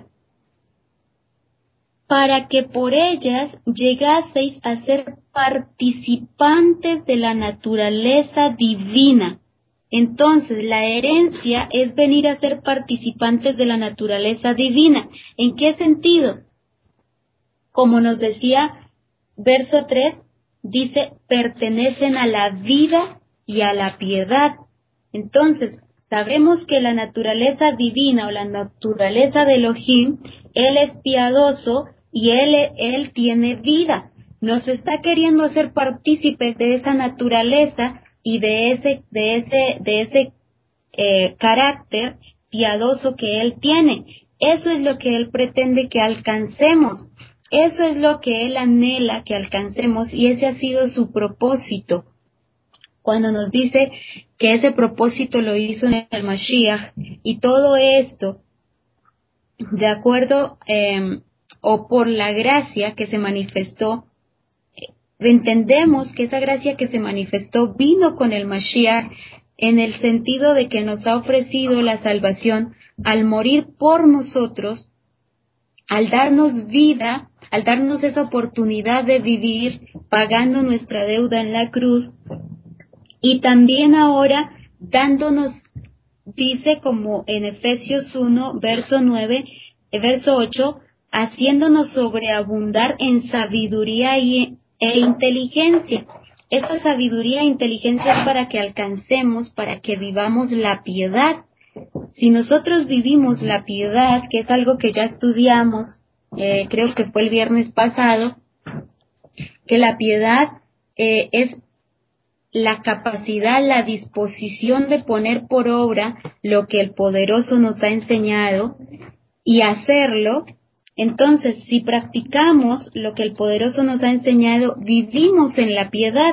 para que por ellas llegaseis a ser participantes de la naturaleza divina. Entonces, la herencia es venir a ser participantes de la naturaleza divina. ¿En qué sentido? Como nos decía, verso tres, dice, pertenecen a la vida y a la piedad. Entonces, sabemos que la naturaleza divina o la naturaleza de Elohim, Él es piadoso y Él, Él tiene vida. Nos está queriendo hacer partícipes de esa naturaleza y de ese, de ese, de ese eh, carácter piadoso que Él tiene. Eso es lo que Él pretende que alcancemos. Eso es lo que Él anhela que alcancemos y ese ha sido su propósito. Cuando nos dice que ese propósito lo hizo en el Mashiach y todo esto, de acuerdo eh, o por la gracia que se manifestó, entendemos que esa gracia que se manifestó vino con el Mashiach en el sentido de que nos ha ofrecido la salvación al morir por nosotros, al darnos vida, al darnos esa oportunidad de vivir pagando nuestra deuda en la cruz y también ahora dándonos, dice como en Efesios uno, verso nueve, verso ocho, haciéndonos sobreabundar en sabiduría y, e inteligencia. Esa sabiduría e inteligencia es para que alcancemos, para que vivamos la piedad. Si nosotros vivimos la piedad, que es algo que ya estudiamos, eh, creo que fue el viernes pasado, que la piedad eh, es la capacidad, la disposición de poner por obra lo que el poderoso nos ha enseñado y hacerlo. Entonces, si practicamos lo que el poderoso nos ha enseñado, vivimos en la piedad,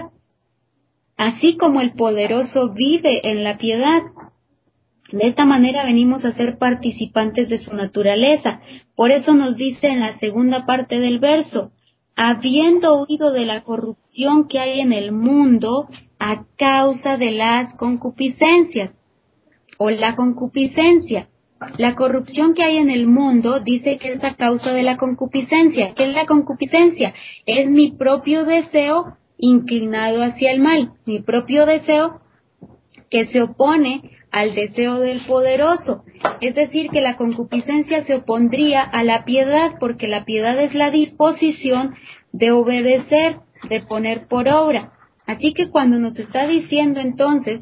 así como el poderoso vive en la piedad. De esta manera venimos a ser participantes de su naturaleza. Por eso nos dice en la segunda parte del verso, habiendo oído de la corrupción que hay en el mundo a causa de las concupiscencias, o la concupiscencia. La corrupción que hay en el mundo dice que es a causa de la concupiscencia. ¿Qué es la concupiscencia? Es mi propio deseo inclinado hacia el mal, mi propio deseo que se opone al deseo del poderoso. Es decir, que la concupiscencia se opondría a la piedad, porque la piedad es la disposición de obedecer, de poner por obra. Así que cuando nos está diciendo entonces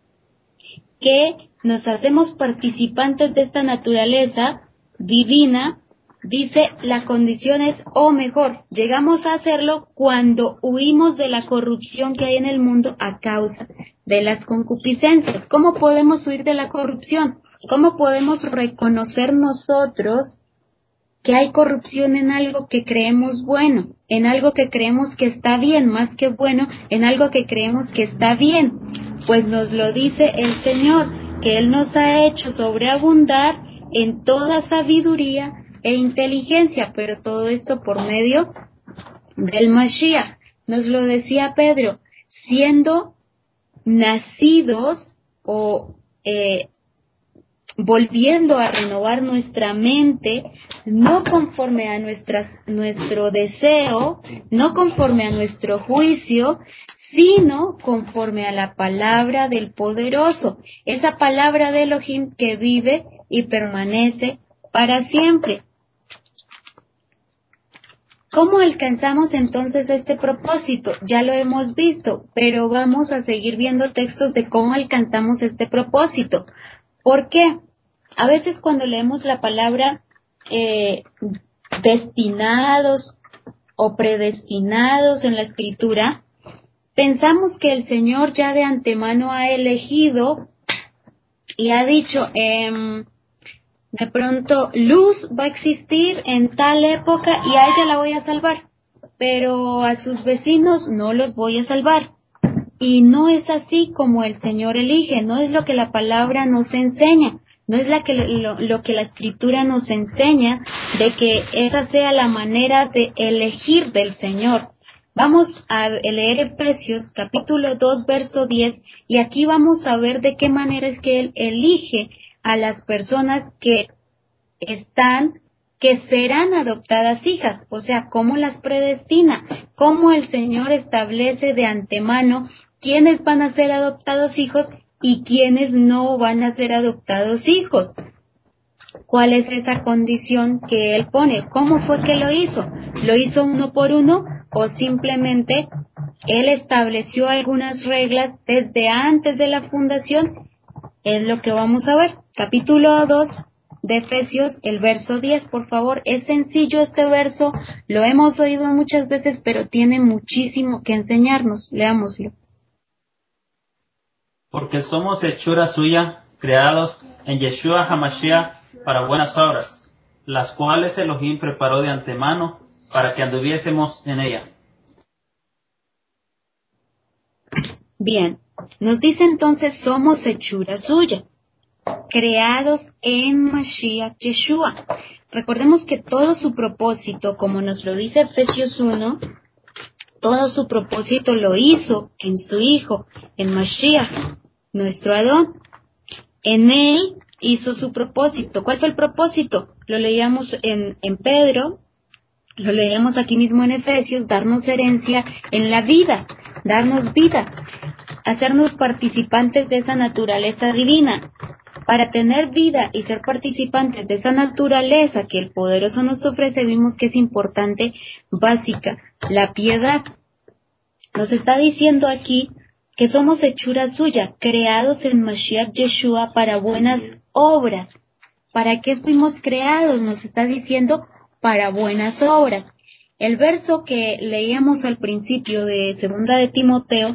que nos hacemos participantes de esta naturaleza divina, dice la condición es, o mejor, llegamos a hacerlo cuando huimos de la corrupción que hay en el mundo a causa de las concupiscencias. ¿Cómo podemos huir de la corrupción? ¿Cómo podemos reconocer nosotros que hay corrupción en algo que creemos bueno, en algo que creemos que está bien, más que bueno, en algo que creemos que está bien? Pues nos lo dice el Señor, que Él nos ha hecho sobreabundar en toda sabiduría e inteligencia, pero todo esto por medio del Mashiach. Nos lo decía Pedro, siendo nacidos o eh, volviendo a renovar nuestra mente, no conforme a nuestras, nuestro deseo, no conforme a nuestro juicio, sino conforme a la palabra del poderoso, esa palabra de Elohim que vive y permanece para siempre. ¿Cómo alcanzamos entonces este propósito? Ya lo hemos visto, pero vamos a seguir viendo textos de cómo alcanzamos este propósito. ¿Por qué? A veces cuando leemos la palabra eh, destinados o predestinados en la Escritura, pensamos que el Señor ya de antemano ha elegido y ha dicho, eh, de pronto, Luz va a existir en tal época y a ella la voy a salvar, pero a sus vecinos no los voy a salvar. Y no es así como el Señor elige, no es lo que la palabra nos enseña, no es la que, lo, lo que la Escritura nos enseña de que esa sea la manera de elegir del Señor. Vamos a leer Efesios capítulo dos, verso diez, y aquí vamos a ver de qué manera es que Él elige a las personas que están, que serán adoptadas hijas, o sea, cómo las predestina, cómo el Señor establece de antemano quiénes van a ser adoptados hijos y quiénes no van a ser adoptados hijos. ¿Cuál es esa condición que Él pone? ¿Cómo fue que lo hizo? ¿Lo hizo uno por uno o simplemente Él estableció algunas reglas desde antes de la fundación? Es lo que vamos a ver. Capítulo dos de Efesios, el verso diez, por favor. Es sencillo este verso, lo hemos oído muchas veces, pero tiene muchísimo que enseñarnos. Leámoslo. Porque somos hechura suya, creados en Yeshua HaMashiach para buenas obras, las cuales Elohim preparó de antemano para que anduviésemos en ellas. Bien, nos dice entonces, somos hechura suya, creados en Mashiach Yeshua. Recordemos que todo su propósito, como nos lo dice Efesios uno, todo su propósito lo hizo en su Hijo, en Mashiach, nuestro Adón. En Él hizo su propósito. ¿Cuál fue el propósito? Lo leíamos en, en Pedro, lo leíamos aquí mismo en Efesios, darnos herencia en la vida, darnos vida, hacernos participantes de esa naturaleza divina. Para tener vida y ser participantes de esa naturaleza que el poderoso nos ofrece, vimos que es importante, básica, la piedad. Nos está diciendo aquí que somos hechura suya, creados en Mashiach Yeshua para buenas obras. ¿Para qué fuimos creados? Nos está diciendo para buenas obras. El verso que leíamos al principio de Segunda de Timoteo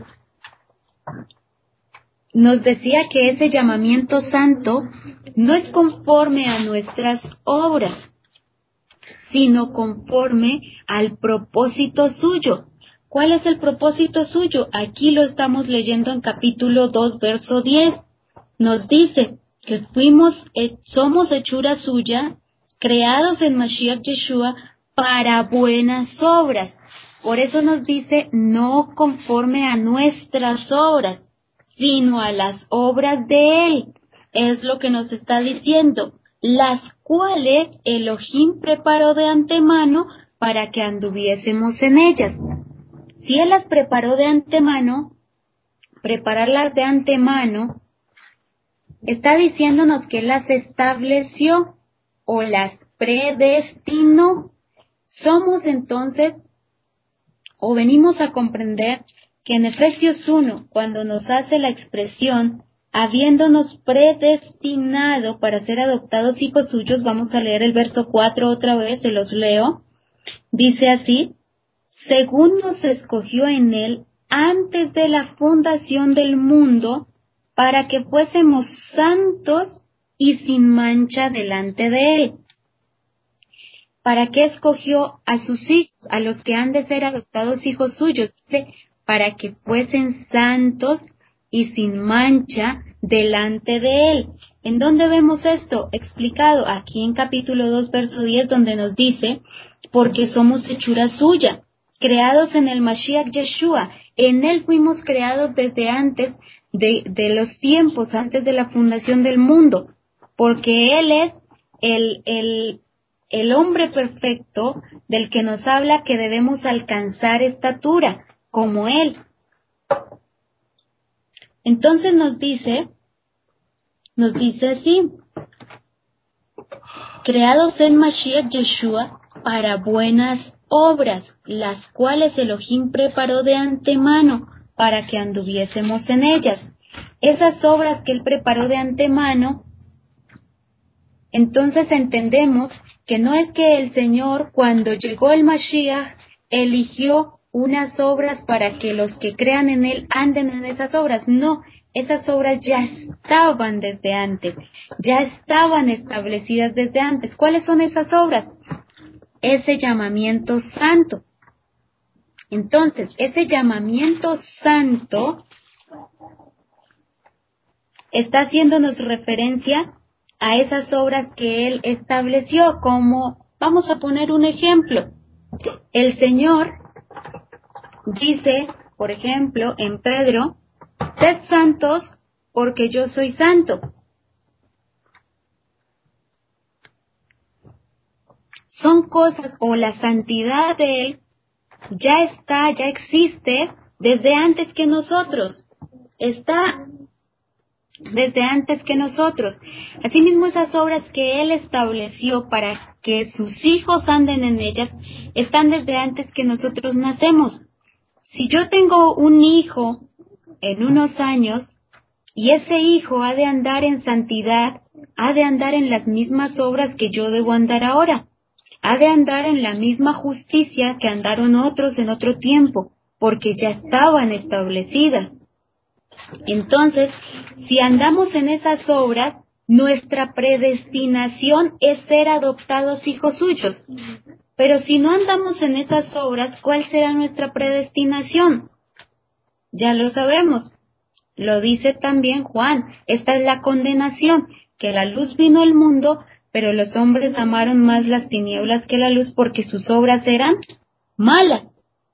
nos decía que ese llamamiento santo no es conforme a nuestras obras, sino conforme al propósito suyo. ¿Cuál es el propósito suyo? Aquí lo estamos leyendo en capítulo dos, verso diez. Nos dice que fuimos, eh, somos hechura suya, creados en Mashiach Yeshua para buenas obras. Por eso nos dice, no conforme a nuestras obras, sino a las obras de Él. Es lo que nos está diciendo, las cuales Elohim preparó de antemano para que anduviésemos en ellas. Si Él las preparó de antemano, prepararlas de antemano, está diciéndonos que Él las estableció o las predestinó. Somos entonces, o venimos a comprender, que en Efesios uno, cuando nos hace la expresión, habiéndonos predestinado para ser adoptados hijos suyos, vamos a leer el verso cuatro otra vez, se los leo, dice así, según nos escogió en Él antes de la fundación del mundo, para que fuésemos santos y sin mancha delante de Él. ¿Para qué escogió a sus hijos, a los que han de ser adoptados hijos suyos? Dice, para que fuesen santos y sin mancha delante de Él. ¿En dónde vemos esto? Explicado aquí en capítulo dos, verso diez, donde nos dice, porque somos hechura suya, creados en el Mashiach Yeshua. En Él fuimos creados desde antes de, de los tiempos, antes de la fundación del mundo. porque Él es el, el, el hombre perfecto del que nos habla que debemos alcanzar estatura, como Él. Entonces nos dice, nos dice así, creados en Mashiach Yeshua para buenas obras, las cuales Elohim preparó de antemano para que anduviésemos en ellas. Esas obras que Él preparó de antemano, entonces entendemos que no es que el Señor, cuando llegó el Mashiach, eligió unas obras para que los que crean en Él anden en esas obras. No, esas obras ya estaban desde antes, ya estaban establecidas desde antes. ¿Cuáles son esas obras? Ese llamamiento santo. Entonces, ese llamamiento santo está haciéndonos referencia a esas obras que Él estableció, como, vamos a poner un ejemplo. El Señor dice, por ejemplo, en Pedro, sed santos porque yo soy santo. Son cosas, o la santidad de Él ya está, ya existe desde antes que nosotros. Está desde antes que nosotros. Asimismo, esas obras que Él estableció para que sus hijos anden en ellas, están desde antes que nosotros nacemos. Si yo tengo un hijo en unos años, y ese hijo ha de andar en santidad, ha de andar en las mismas obras que yo debo andar ahora. Ha de andar en la misma justicia que andaron otros en otro tiempo, porque ya estaban establecidas. Entonces, si andamos en esas obras, nuestra predestinación es ser adoptados hijos suyos. Pero si no andamos en esas obras, ¿cuál será nuestra predestinación? Ya lo sabemos. Lo dice también Juan. Esta es la condenación, que la luz vino al mundo, pero los hombres amaron más las tinieblas que la luz porque sus obras eran malas.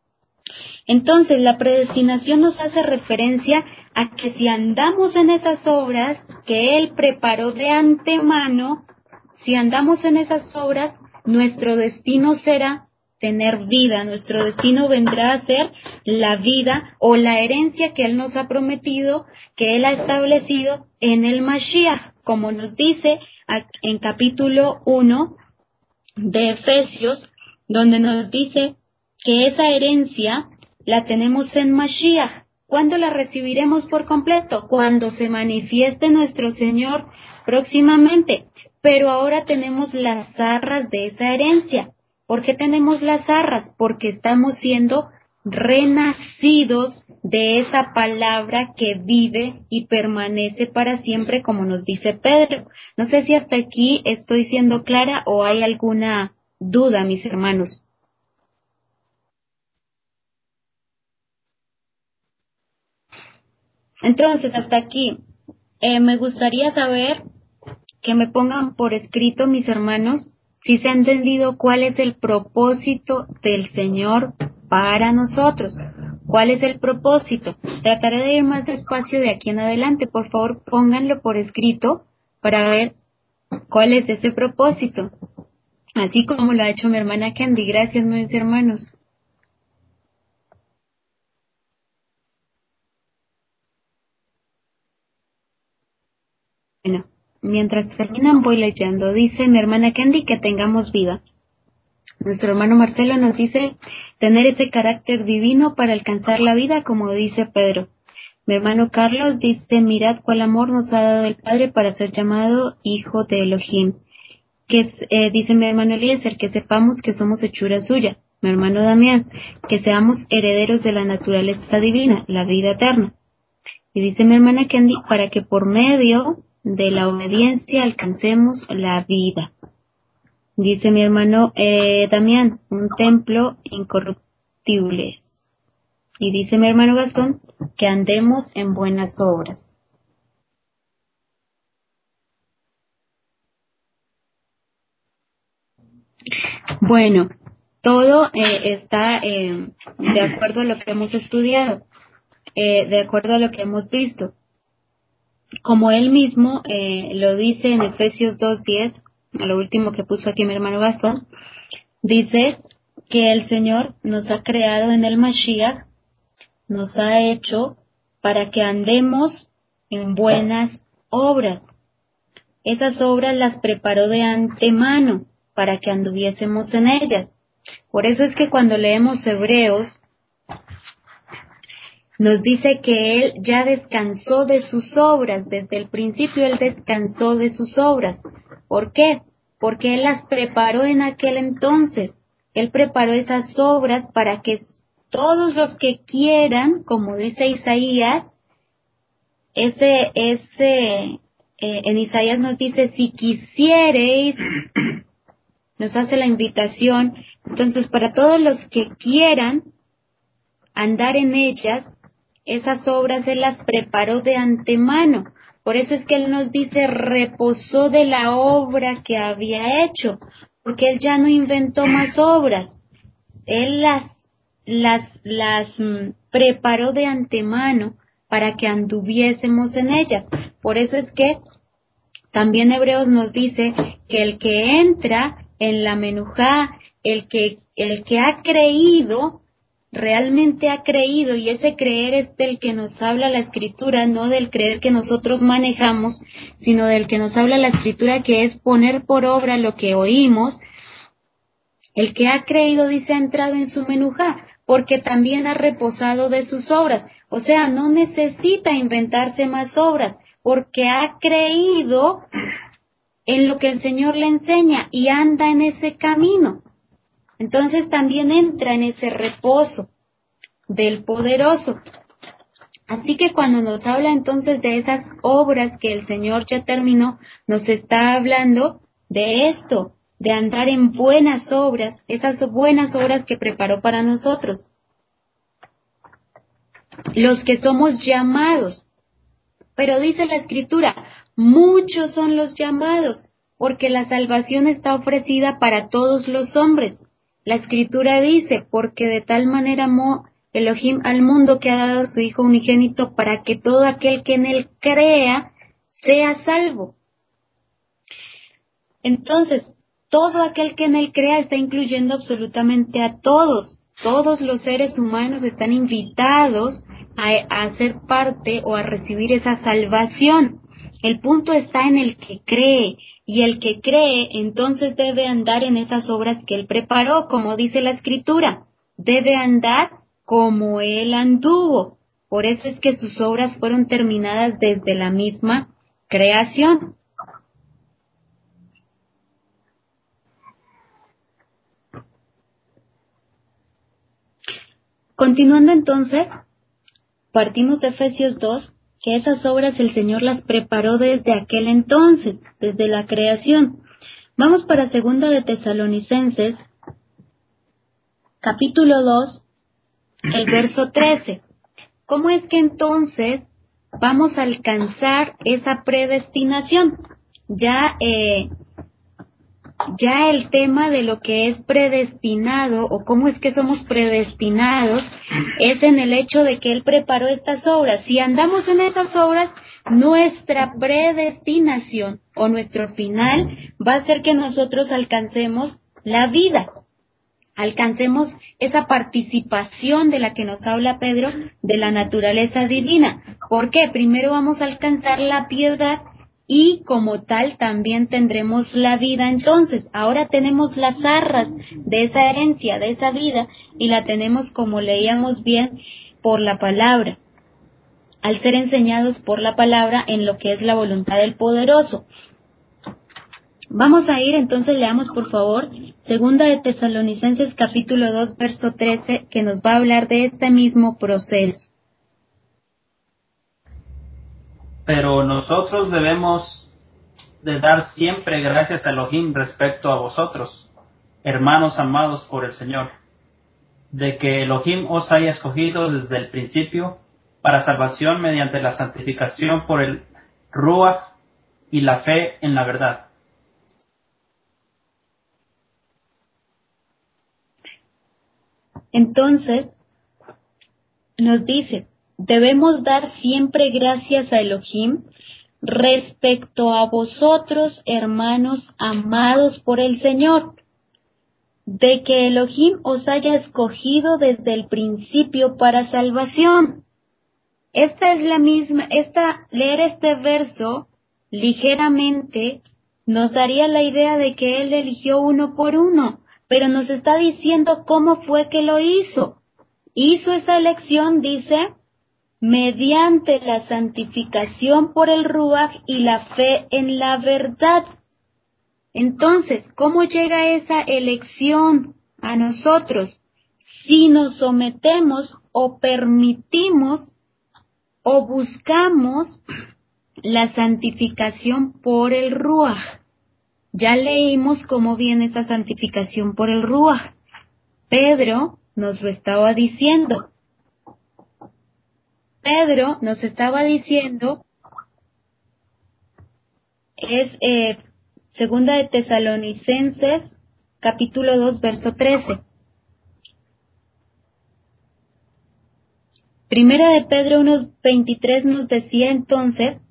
Entonces, la predestinación nos hace referencia a que si andamos en esas obras que Él preparó de antemano, si andamos en esas obras, nuestro destino será tener vida, nuestro destino vendrá a ser la vida o la herencia que Él nos ha prometido, que Él ha establecido en el Mashiach, como nos dice en capítulo uno de Efesios, donde nos dice que esa herencia la tenemos en Mashiach. ¿Cuándo la recibiremos por completo? Cuando se manifieste nuestro Señor próximamente. Pero ahora tenemos las arras de esa herencia. ¿Por qué tenemos las arras? Porque estamos siendo renacidos de esa palabra que vive y permanece para siempre, como nos dice Pedro. No sé si hasta aquí estoy siendo clara o hay alguna duda, mis hermanos. Entonces, hasta aquí, eh, me gustaría saber que me pongan por escrito, mis hermanos, si se ha entendido cuál es el propósito del Señor para nosotros. ¿Cuál es el propósito? Trataré de ir más despacio de aquí en adelante. Por favor, pónganlo por escrito para ver cuál es ese propósito. Así como lo ha hecho mi hermana Candy. Gracias, mis hermanos. Bueno, mientras terminan voy leyendo. Dice mi hermana Candy que tengamos vida. Nuestro hermano Marcelo nos dice tener ese carácter divino para alcanzar la vida, como dice Pedro. Mi hermano Carlos dice, mirad cuál amor nos ha dado el Padre para ser llamado hijo de Elohim. Que eh, dice mi hermano Eliezer, que sepamos que somos hechura suya. Mi hermano Damián, que seamos herederos de la naturaleza divina, la vida eterna. Y dice mi hermana Candy, para que por medio de la obediencia alcancemos la vida. Dice mi hermano eh, Damián, un templo incorruptible. Y dice mi hermano Gastón, que andemos en buenas obras. Bueno, todo eh, está eh, de acuerdo a lo que hemos estudiado, eh, de acuerdo a lo que hemos visto. como él mismo eh, lo dice en Efesios dos diez, lo último que puso aquí mi hermano Gastón, dice que el Señor nos ha creado en el Mashiach, nos ha hecho para que andemos en buenas obras. Esas obras las preparó de antemano para que anduviésemos en ellas. Por eso es que cuando leemos Hebreos, nos dice que Él ya descansó de sus obras, desde el principio Él descansó de sus obras. ¿Por qué? Porque Él las preparó en aquel entonces. Él preparó esas obras para que todos los que quieran, como dice Isaías, ese, ese, eh, en Isaías nos dice, si quisiereis, nos hace la invitación. Entonces, para todos los que quieran andar en ellas, esas obras Él las preparó de antemano. Por eso es que Él nos dice, reposó de la obra que había hecho, porque Él ya no inventó más obras. Él las, las, las mm, preparó de antemano para que anduviésemos en ellas. Por eso es que también Hebreos nos dice que el que entra en la menujá, el que, el que ha creído, realmente ha creído, y ese creer es del que nos habla la Escritura, no del creer que nosotros manejamos, sino del que nos habla la Escritura, que es poner por obra lo que oímos. El que ha creído, dice, ha entrado en su menujá, porque también ha reposado de sus obras. O sea, no necesita inventarse más obras, porque ha creído en lo que el Señor le enseña y anda en ese camino. Entonces también entra en ese reposo del poderoso. Así que cuando nos habla entonces de esas obras que el Señor ya terminó, nos está hablando de esto, de andar en buenas obras, esas buenas obras que preparó para nosotros. Los que somos llamados. Pero dice la Escritura, muchos son los llamados, porque la salvación está ofrecida para todos los hombres. La Escritura dice, porque de tal manera amó Elohim al mundo que ha dado a su Hijo unigénito para que todo aquel que en él crea sea salvo. Entonces, todo aquel que en él crea está incluyendo absolutamente a todos. Todos los seres humanos están invitados a, a hacer parte o a recibir esa salvación. El punto está en el que cree. Y el que cree, entonces debe andar en esas obras que Él preparó, como dice la Escritura. Debe andar como Él anduvo. Por eso es que sus obras fueron terminadas desde la misma creación. Continuando entonces, partimos de Efesios dos, que esas obras el Señor las preparó desde aquel entonces, desde la creación. Vamos para segunda de Tesalonicenses, capítulo dos, el verso trece. ¿Cómo es que entonces vamos a alcanzar esa predestinación? Ya, eh, ya el tema de lo que es predestinado o cómo es que somos predestinados es en el hecho de que Él preparó estas obras. Si andamos en esas obras, nuestra predestinación o nuestro final va a ser que nosotros alcancemos la vida, alcancemos esa participación de la que nos habla Pedro, de la naturaleza divina. ¿Por qué? Primero vamos a alcanzar la piedad y como tal también tendremos la vida. Entonces, ahora tenemos las arras de esa herencia, de esa vida, y la tenemos, como leíamos bien, por la palabra, al ser enseñados por la palabra en lo que es la voluntad del poderoso. Vamos a ir, entonces leamos por favor, segunda de Tesalonicenses capítulo dos, verso trece, que nos va a hablar de este mismo proceso. Pero nosotros debemos de dar siempre gracias a Elohim respecto a vosotros, hermanos amados por el Señor, de que Elohim os haya escogido desde el principio para salvación mediante la santificación por el Ruach y la fe en la verdad. Entonces, nos dice, debemos dar siempre gracias a Elohim, respecto a vosotros, hermanos amados por el Señor, de que Elohim os haya escogido desde el principio para salvación. Esta es la misma, esta, leer este verso ligeramente nos daría la idea de que Él eligió uno por uno, pero nos está diciendo cómo fue que lo hizo. Hizo esa elección, dice, mediante la santificación por el Ruach y la fe en la verdad. Entonces, ¿cómo llega esa elección a nosotros? Si nos sometemos o permitimos o buscamos la santificación por el Ruach. Ya leímos cómo viene esa santificación por el Ruach. Pedro nos lo estaba diciendo. Pedro nos estaba diciendo, es eh, Segunda de Tesalonicenses, capítulo dos, verso trece. Primera de Pedro uno veintitrés nos decía entonces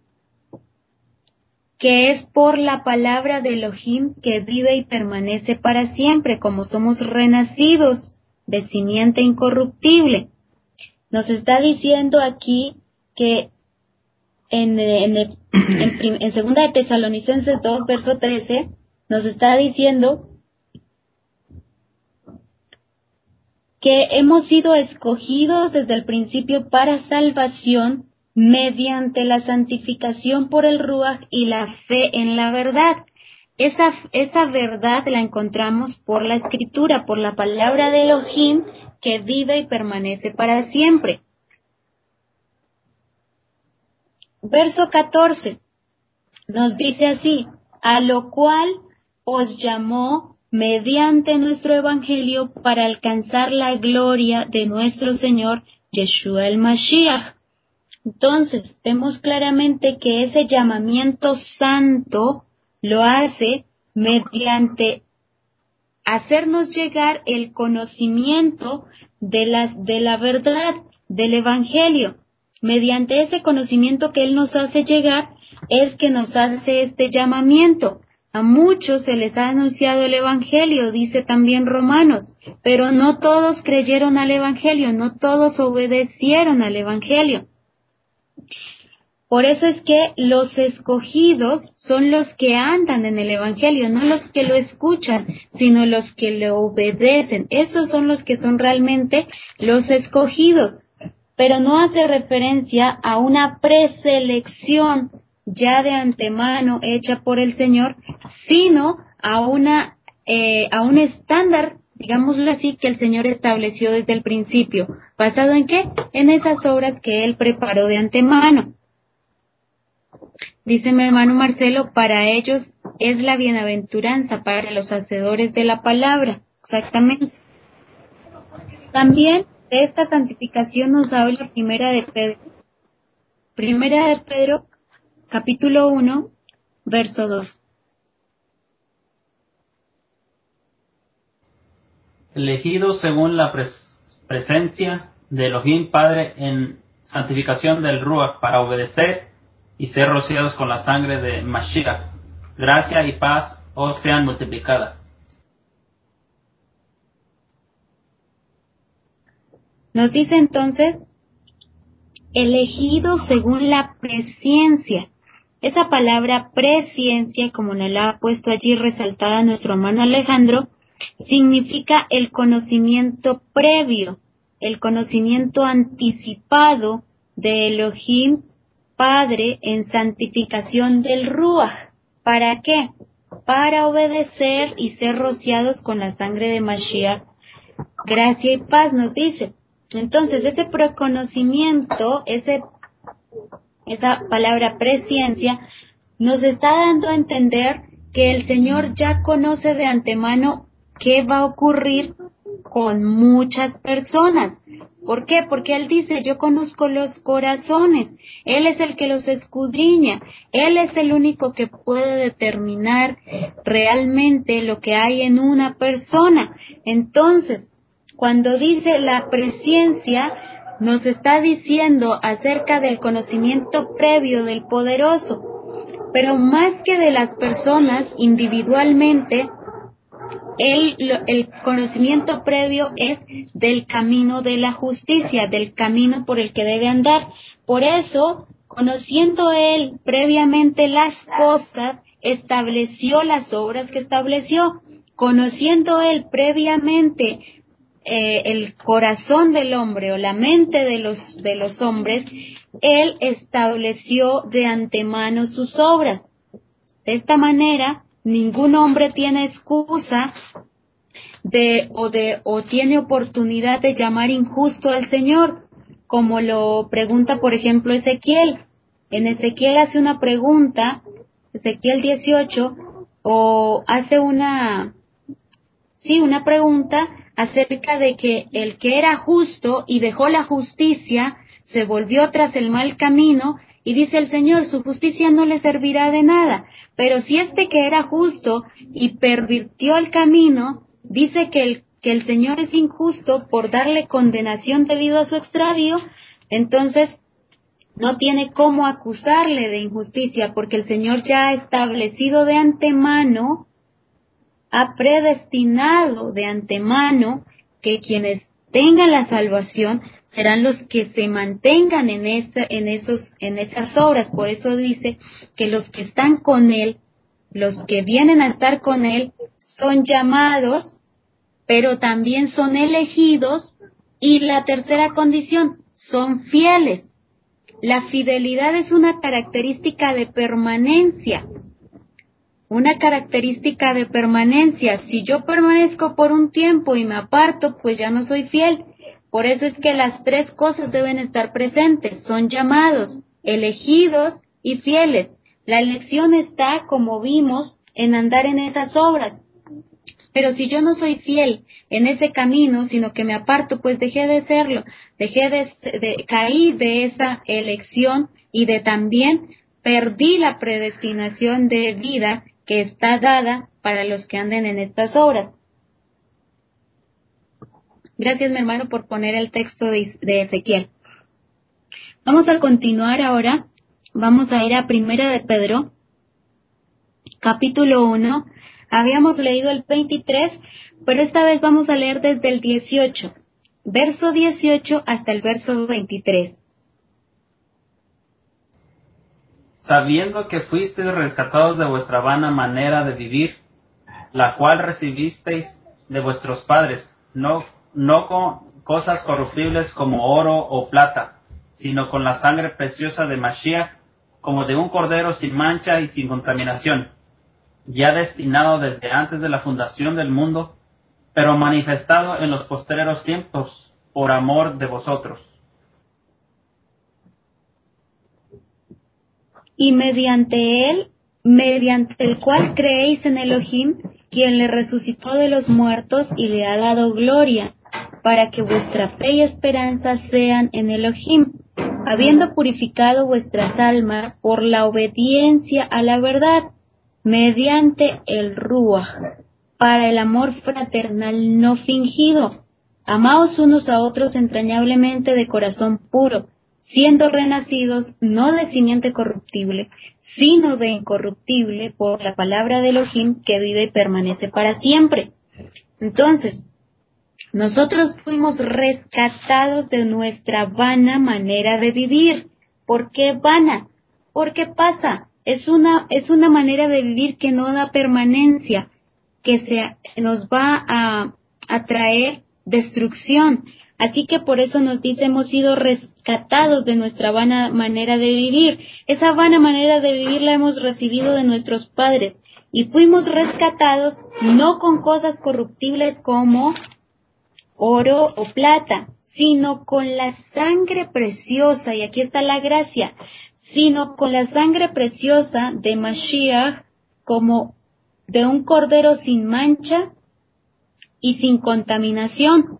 que es por la palabra de Elohim que vive y permanece para siempre, como somos renacidos de simiente incorruptible. Nos está diciendo aquí que en, en, en, en, en Segunda de Tesalonicenses dos, verso trece, nos está diciendo que hemos sido escogidos desde el principio para salvación mediante la santificación por el Ruach y la fe en la verdad. Esa, esa verdad la encontramos por la Escritura, por la palabra de Elohim que vive y permanece para siempre. Verso catorce nos dice así: a lo cual os llamó mediante nuestro evangelio para alcanzar la gloria de nuestro Señor Yeshua el Mashiach. Entonces, vemos claramente que ese llamamiento santo lo hace mediante hacernos llegar el conocimiento de la, de la verdad, del evangelio. Mediante ese conocimiento que Él nos hace llegar, es que nos hace este llamamiento. A muchos se les ha anunciado el evangelio, dice también Romanos, pero no todos creyeron al evangelio, no todos obedecieron al evangelio. Por eso es que los escogidos son los que andan en el evangelio, no los que lo escuchan, sino los que le obedecen. Esos son los que son realmente los escogidos. Pero no hace referencia a una preselección ya de antemano hecha por el Señor, sino a una eh, a un estándar, digámoslo así, que el Señor estableció desde el principio. ¿Basado en qué? En esas obras que Él preparó de antemano. Dice mi hermano Marcelo, para ellos es la bienaventuranza, para los hacedores de la palabra. Exactamente. También de esta santificación nos habla Primera de Pedro. Primera de Pedro, capítulo uno, verso dos. Elegidos según la pres- presencia de Elohim Padre en santificación del Ruach para obedecer y ser rociados con la sangre de Mashiach. Gracia y paz os sean multiplicadas. Nos dice entonces, elegidos según la presciencia. Esa palabra presciencia, como nos la ha puesto allí resaltada nuestro hermano Alejandro, significa el conocimiento previo, el conocimiento anticipado de Elohim Padre en santificación del Ruach. ¿Para qué? Para obedecer y ser rociados con la sangre de Mashiach. Gracia y paz, nos dice. Entonces, ese preconocimiento, ese, esa palabra presciencia, nos está dando a entender que el Señor ya conoce de antemano qué va a ocurrir con muchas personas. ¿Por qué? Porque Él dice, yo conozco los corazones, Él es el que los escudriña, Él es el único que puede determinar realmente lo que hay en una persona. Entonces, cuando dice la presciencia, nos está diciendo acerca del conocimiento previo del poderoso, pero más que de las personas individualmente, el, el conocimiento previo es del camino de la justicia, del camino por el que debe andar. Por eso, conociendo él previamente las cosas, estableció las obras que estableció. Conociendo él previamente eh, el corazón del hombre o la mente de los, de los hombres, él estableció de antemano sus obras. De esta manera, ningún hombre tiene excusa de o de o tiene oportunidad de llamar injusto al Señor, como lo pregunta por ejemplo Ezequiel. En Ezequiel hace una pregunta, Ezequiel dieciocho, o hace una sí, una pregunta acerca de que el que era justo y dejó la justicia se volvió tras el mal camino. Y dice el Señor, su justicia no le servirá de nada. Pero si este que era justo y pervirtió el camino, dice que el, que el Señor es injusto por darle condenación debido a su extravío, entonces no tiene cómo acusarle de injusticia, porque el Señor ya ha establecido de antemano, ha predestinado de antemano que quienes tengan la salvación serán los que se mantengan en esa, en esos, en esas obras. Por eso dice que los que están con él, los que vienen a estar con él, son llamados, pero también son elegidos, y la tercera condición, son fieles. La fidelidad es una característica de permanencia. Una característica de permanencia. Si yo permanezco por un tiempo y me aparto, pues ya no soy fiel. Por eso es que las tres cosas deben estar presentes. Son llamados, elegidos y fieles. La elección está, como vimos, en andar en esas obras. Pero si yo no soy fiel en ese camino, sino que me aparto, pues dejé de serlo. Dejé de, de caí de esa elección y de también perdí la predestinación de vida que está dada para los que anden en estas obras. Gracias, mi hermano, por poner el texto de, de Ezequiel. Vamos a continuar ahora. Vamos a ir a Primera de Pedro, capítulo uno. Habíamos leído el veintitrés, pero esta vez vamos a leer desde el dieciocho, verso dieciocho hasta el verso veintitrés. Sabiendo que fuisteis rescatados de vuestra vana manera de vivir, la cual recibisteis de vuestros padres, no, no con cosas corruptibles como oro o plata, sino con la sangre preciosa de Mashiach, como de un cordero sin mancha y sin contaminación, ya destinado desde antes de la fundación del mundo, pero manifestado en los postreros tiempos por amor de vosotros. Y mediante él, mediante el cual creéis en Elohim, quien le resucitó de los muertos y le ha dado gloria, para que vuestra fe y esperanza sean en Elohim, habiendo purificado vuestras almas por la obediencia a la verdad, mediante el Ruach, para el amor fraternal no fingido. Amaos unos a otros entrañablemente de corazón puro, siendo renacidos no de simiente corruptible, sino de incorruptible, por la palabra de Elohim que vive y permanece para siempre. Entonces, nosotros fuimos rescatados de nuestra vana manera de vivir. ¿Por qué vana? Porque pasa, es una, es una manera de vivir que no da permanencia, que se, nos va a, a traer destrucción. Así que por eso nos dice, hemos sido rescatados de nuestra vana manera de vivir. Esa vana manera de vivir la hemos recibido de nuestros padres. Y fuimos rescatados no con cosas corruptibles como oro o plata, sino con la sangre preciosa, y aquí está la gracia, sino con la sangre preciosa de Mashiach, como de un cordero sin mancha y sin contaminación.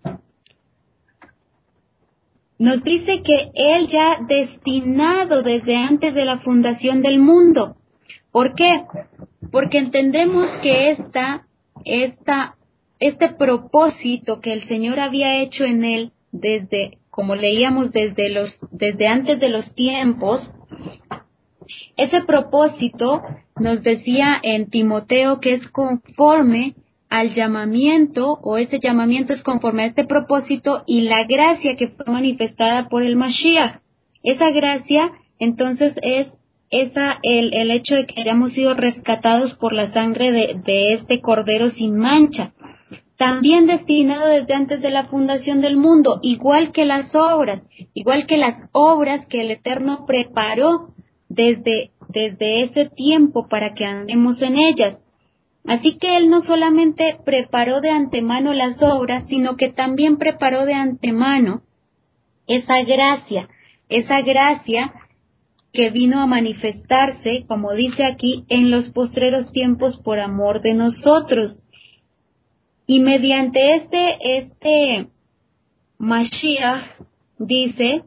Nos dice que Él ya destinado desde antes de la fundación del mundo. ¿Por qué? Porque entendemos que esta, esta, este propósito que el Señor había hecho en Él desde como leíamos desde los, desde antes de los tiempos, ese propósito nos decía en Timoteo que es conforme al llamamiento, o ese llamamiento es conforme a este propósito y la gracia que fue manifestada por el Mashiach. Esa gracia, entonces, es esa el, el hecho de que hayamos sido rescatados por la sangre de, de este Cordero sin mancha, también destinado desde antes de la fundación del mundo, igual que las obras, igual que las obras que el Eterno preparó desde, desde ese tiempo para que andemos en ellas. Así que Él no solamente preparó de antemano las obras, sino que también preparó de antemano esa gracia, esa gracia que vino a manifestarse, como dice aquí, en los postreros tiempos por amor de nosotros. Y mediante este, este Mashiach, dice,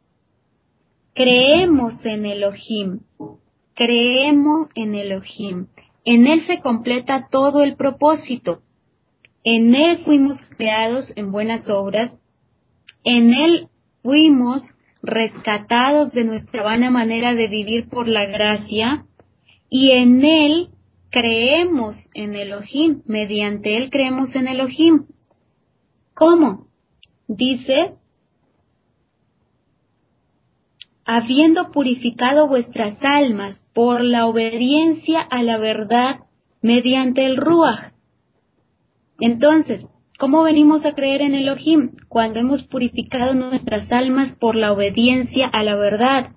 creemos en Elohim, creemos en Elohim. En Él se completa todo el propósito. En Él fuimos creados en buenas obras. En Él fuimos rescatados de nuestra vana manera de vivir por la gracia. Y en Él creemos en Elohim. Mediante Él creemos en Elohim. ¿Cómo? Dice, habiendo purificado vuestras almas por la obediencia a la verdad mediante el Ruach. Entonces, ¿cómo venimos a creer en Elohim? Cuando hemos purificado nuestras almas por la obediencia a la verdad.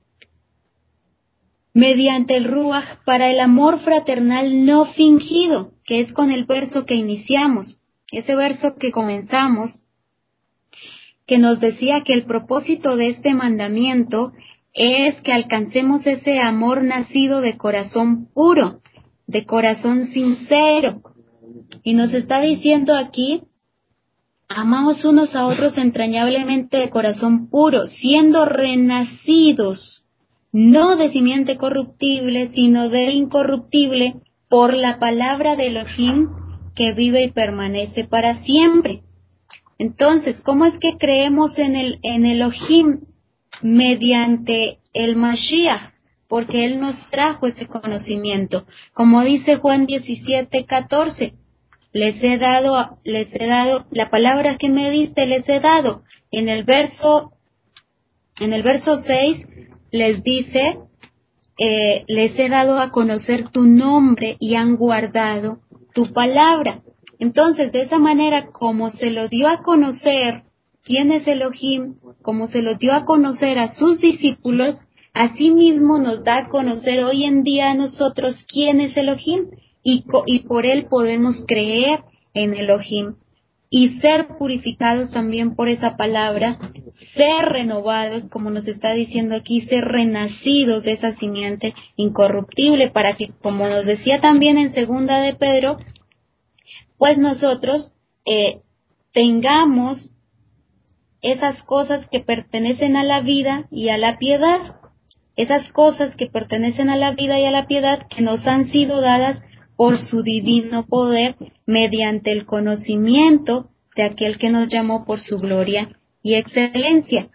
Mediante el Ruach para el amor fraternal no fingido, que es con el verso que iniciamos, ese verso que comenzamos, que nos decía que el propósito de este mandamiento es que alcancemos ese amor nacido de corazón puro, de corazón sincero. Y nos está diciendo aquí, amaos unos a otros entrañablemente de corazón puro, siendo renacidos, no de simiente corruptible, sino de incorruptible, por la palabra de Elohim que vive y permanece para siempre. Entonces, ¿cómo es que creemos en el en Elohim? Mediante el Mashiach, porque Él nos trajo ese conocimiento. Como dice Juan diecisiete catorce, les he dado, les he dado, la palabra que me diste les he dado. En el verso, en el verso seis, les dice, eh, les he dado a conocer tu nombre y han guardado tu palabra. Entonces, de esa manera, como se lo dio a conocer quién es Elohim, como se lo dio a conocer a sus discípulos, asimismo nos da a conocer hoy en día a nosotros quién es Elohim, y, co- y por él podemos creer en Elohim y ser purificados también por esa palabra, ser renovados, como nos está diciendo aquí, ser renacidos de esa simiente incorruptible, para que, como nos decía también en segunda de Pedro, pues nosotros eh, tengamos esas cosas que pertenecen a la vida y a la piedad, esas cosas que pertenecen a la vida y a la piedad que nos han sido dadas por su divino poder mediante el conocimiento de aquel que nos llamó por su gloria y excelencia.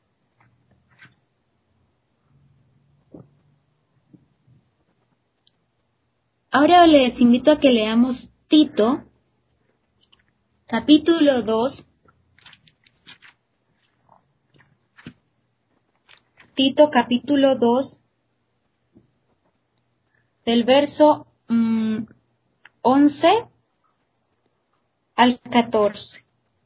Ahora les invito a que leamos Tito, capítulo dos, Tito capítulo dos, del verso mmm, once al catorce.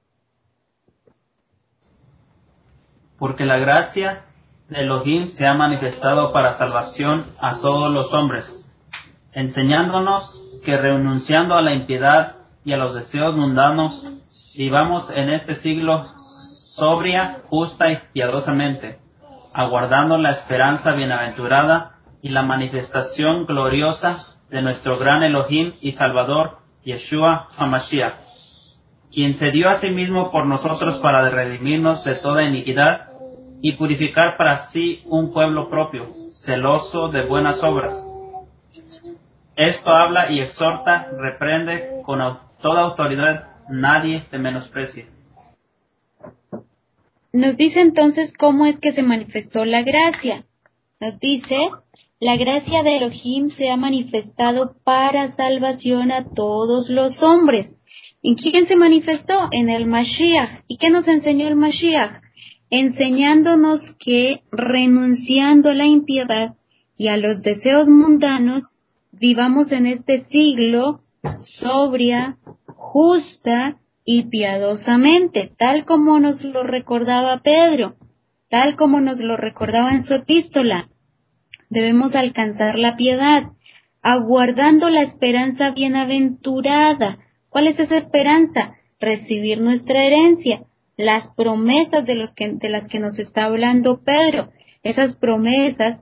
Porque la gracia de Elohim se ha manifestado para salvación a todos los hombres, enseñándonos que renunciando a la impiedad y a los deseos mundanos, vivamos en este siglo sobria, justa y piadosamente, aguardando la esperanza bienaventurada y la manifestación gloriosa de nuestro gran Elohim y Salvador, Yeshua HaMashiach, quien se dio a sí mismo por nosotros para redimirnos de toda iniquidad y purificar para sí un pueblo propio, celoso de buenas obras. Esto habla y exhorta, reprende con au- toda autoridad, nadie te menosprecie. nos dice entonces cómo es que se manifestó la gracia. Nos dice, la gracia de Elohim se ha manifestado para salvación a todos los hombres. ¿En quién se manifestó? En el Mashiach. ¿Y qué nos enseñó el Mashiach? Enseñándonos que, renunciando a la impiedad y a los deseos mundanos, vivamos en este siglo sobria, justa y piadosamente, tal como nos lo recordaba Pedro, tal como nos lo recordaba en su epístola. Debemos alcanzar la piedad, aguardando la esperanza bienaventurada. ¿Cuál es esa esperanza? Recibir nuestra herencia, las promesas de, los que, de las que nos está hablando Pedro, esas promesas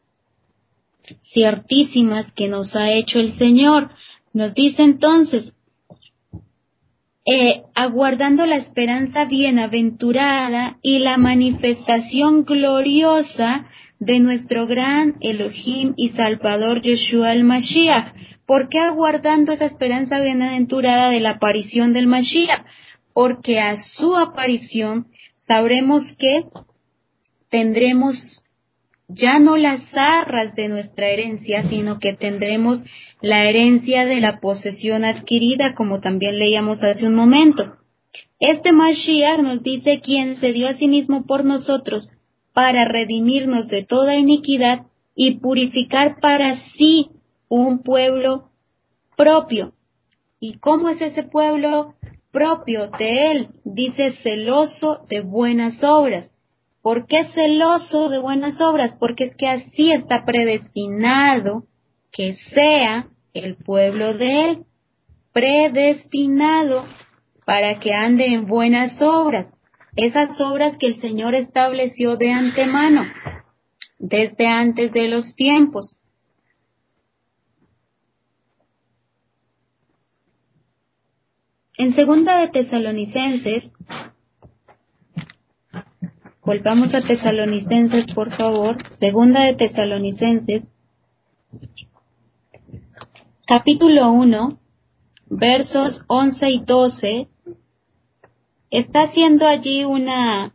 ciertísimas que nos ha hecho el Señor. Nos dice entonces, eh, aguardando la esperanza bienaventurada y la manifestación gloriosa de nuestro gran Elohim y Salvador Yeshua el Mashiach. ¿Por qué aguardando esa esperanza bienaventurada de la aparición del Mashiach? Porque a su aparición sabremos que tendremos ya no las arras de nuestra herencia, sino que tendremos la herencia de la posesión adquirida, como también leíamos hace un momento. Este Mashiach nos dice quien se dio a sí mismo por nosotros para redimirnos de toda iniquidad y purificar para sí un pueblo propio. ¿Y cómo es ese pueblo propio de él? Dice celoso de buenas obras. ¿Por qué celoso de buenas obras? Porque es que así está predestinado que sea el pueblo de él, predestinado para que ande en buenas obras, esas obras que el Señor estableció de antemano, desde antes de los tiempos. En segunda de Tesalonicenses, volvamos a Tesalonicenses, por favor. Segunda de Tesalonicenses, capítulo uno, versos once y doce, está haciendo allí una...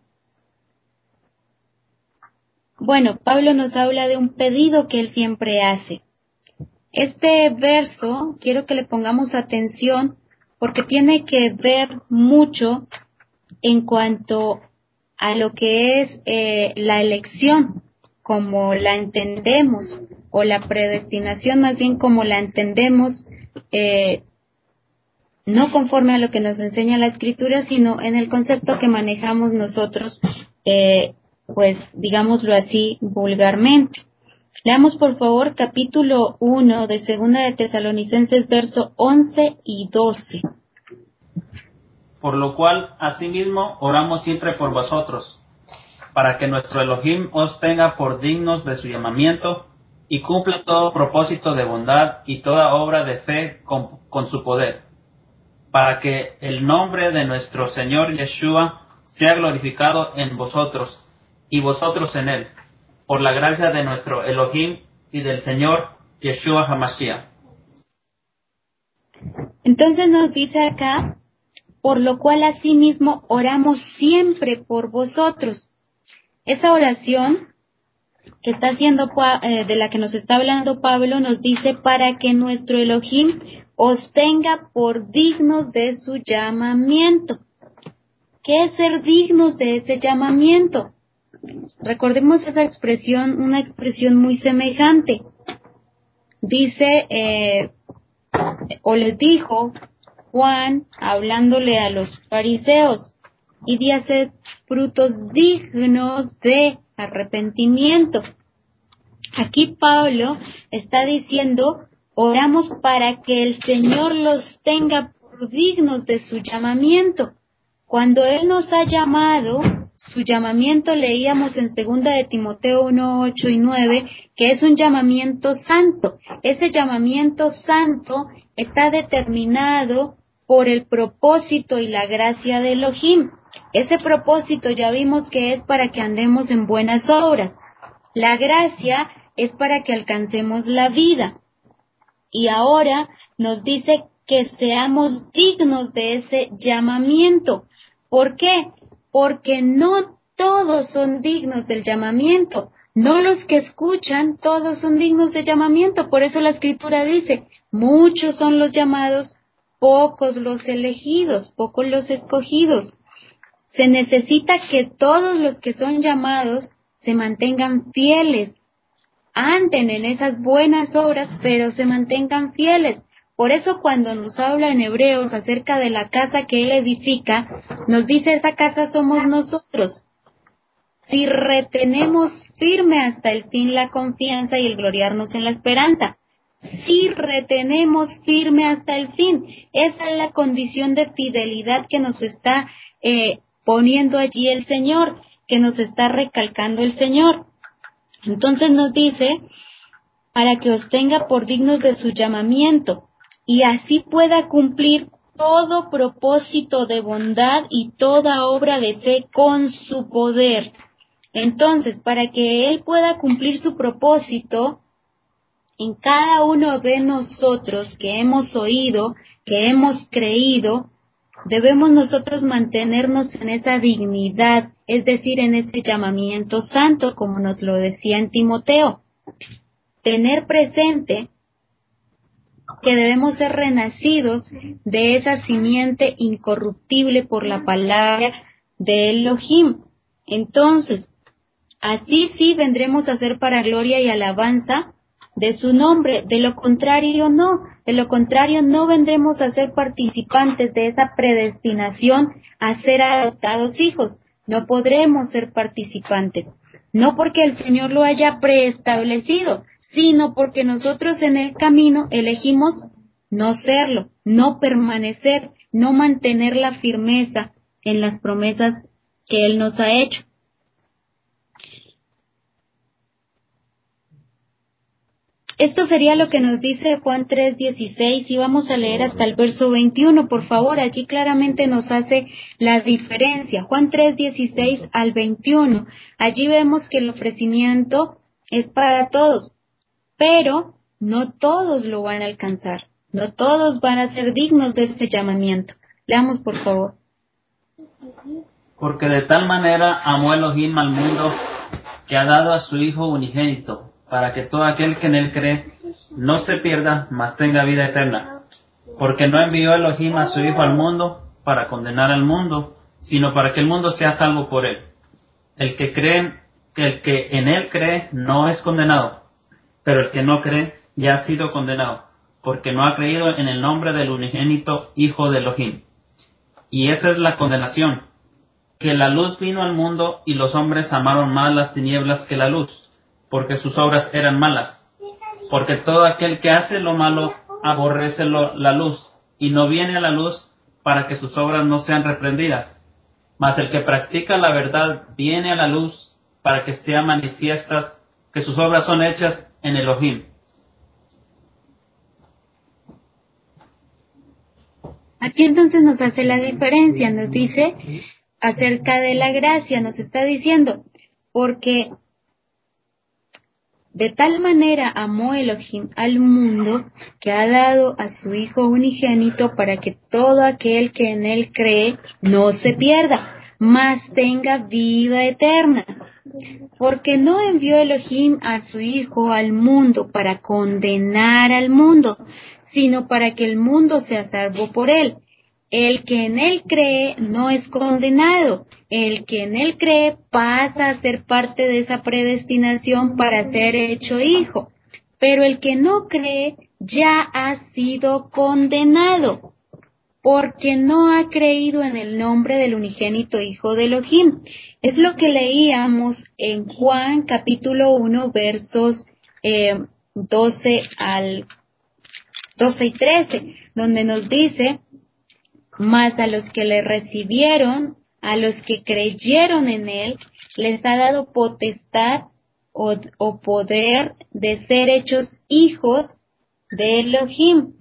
Bueno, Pablo nos habla de un pedido que él siempre hace. Este verso, quiero que le pongamos atención, porque tiene que ver mucho en cuanto a lo que es eh, la elección, como la entendemos, o la predestinación más bien como la entendemos, eh, no conforme a lo que nos enseña la Escritura, sino en el concepto que manejamos nosotros, eh, pues digámoslo así vulgarmente. Leamos por favor capítulo uno de Segunda de Tesalonicenses, verso once y doce. Por lo cual, asimismo, oramos siempre por vosotros, para que nuestro Elohim os tenga por dignos de su llamamiento y cumpla todo propósito de bondad y toda obra de fe con, con su poder, para que el nombre de nuestro Señor Yeshua sea glorificado en vosotros y vosotros en él, por la gracia de nuestro Elohim y del Señor Yeshua HaMashiach. Entonces nos dice acá, por lo cual asimismo oramos siempre por vosotros. Esa oración que está haciendo, de la que nos está hablando Pablo, nos dice para que nuestro Elohim os tenga por dignos de su llamamiento. ¿Qué es ser dignos de ese llamamiento? Recordemos esa expresión, una expresión muy semejante. Dice, eh, o les dijo Juan, hablándole a los fariseos, y de hacer frutos dignos de arrepentimiento. Aquí Pablo está diciendo, oramos para que el Señor los tenga por dignos de su llamamiento. Cuando Él nos ha llamado, su llamamiento leíamos en segunda de Timoteo uno, ocho y nueve, que es un llamamiento santo. Ese llamamiento santo está determinado por el propósito y la gracia de Elohim. Ese propósito ya vimos que es para que andemos en buenas obras. La gracia es para que alcancemos la vida. Y ahora nos dice que seamos dignos de ese llamamiento. ¿Por qué? Porque no todos son dignos del llamamiento. No los que escuchan, todos son dignos de llamamiento. Por eso la Escritura dice, muchos son los llamados, pocos los elegidos, pocos los escogidos. Se necesita que todos los que son llamados se mantengan fieles, anden en esas buenas obras, pero se mantengan fieles. Por eso cuando nos habla en Hebreos acerca de la casa que Él edifica, nos dice, esa casa somos nosotros. Si retenemos firme hasta el fin la confianza y el gloriarnos en la esperanza. Si retenemos firme hasta el fin. Esa es la condición de fidelidad que nos está eh, poniendo allí el Señor, que nos está recalcando el Señor. Entonces nos dice, para que os tenga por dignos de su llamamiento, y así pueda cumplir todo propósito de bondad y toda obra de fe con su poder. Entonces, para que Él pueda cumplir su propósito, en cada uno de nosotros que hemos oído, que hemos creído, debemos nosotros mantenernos en esa dignidad, es decir, en ese llamamiento santo, como nos lo decía en Timoteo. Tener presente que debemos ser renacidos de esa simiente incorruptible por la palabra de Elohim. Entonces, así sí vendremos a ser para gloria y alabanza de su nombre. De lo contrario, no. De lo contrario, no vendremos a ser participantes de esa predestinación a ser adoptados hijos. No podremos ser participantes. No porque el Señor lo haya preestablecido, sino porque nosotros en el camino elegimos no serlo, no permanecer, no mantener la firmeza en las promesas que Él nos ha hecho. Esto sería lo que nos dice Juan tres dieciséis y vamos a leer hasta el verso veintiuno, por favor. Allí claramente nos hace la diferencia. Juan tres dieciséis al veintiuno. Allí vemos que el ofrecimiento es para todos, pero no todos lo van a alcanzar. No todos van a ser dignos de ese llamamiento. Leamos, por favor. Porque de tal manera amó Elohim al mundo que ha dado a su Hijo unigénito, para que todo aquel que en él cree no se pierda, mas tenga vida eterna. Porque no envió Elohim a su Hijo al mundo para condenar al mundo, sino para que el mundo sea salvo por él. El que cree, el que en él cree no es condenado, pero el que no cree ya ha sido condenado, porque no ha creído en el nombre del unigénito Hijo de Elohim. Y esta es la condenación, que la luz vino al mundo y los hombres amaron más las tinieblas que la luz, porque sus obras eran malas. Porque todo aquel que hace lo malo aborrece lo, la luz, y no viene a la luz para que sus obras no sean reprendidas. Mas el que practica la verdad viene a la luz para que sean manifiestas que sus obras son hechas en Elohim. Aquí entonces nos hace la diferencia, nos dice acerca de la gracia, nos está diciendo, porque de tal manera amó Elohim al mundo que ha dado a su Hijo unigénito para que todo aquel que en él cree no se pierda, mas tenga vida eterna. Porque no envió Elohim a su Hijo al mundo para condenar al mundo, sino para que el mundo sea salvo por él. El que en él cree no es condenado. El que en él cree pasa a ser parte de esa predestinación para ser hecho hijo. Pero el que no cree ya ha sido condenado, porque no ha creído en el nombre del unigénito Hijo de Elohim. Es lo que leíamos en Juan capítulo uno, versos eh, doce al doce y trece, donde nos dice: mas a los que le recibieron, a los que creyeron en él, les ha dado potestad o, o poder de ser hechos hijos de Elohim.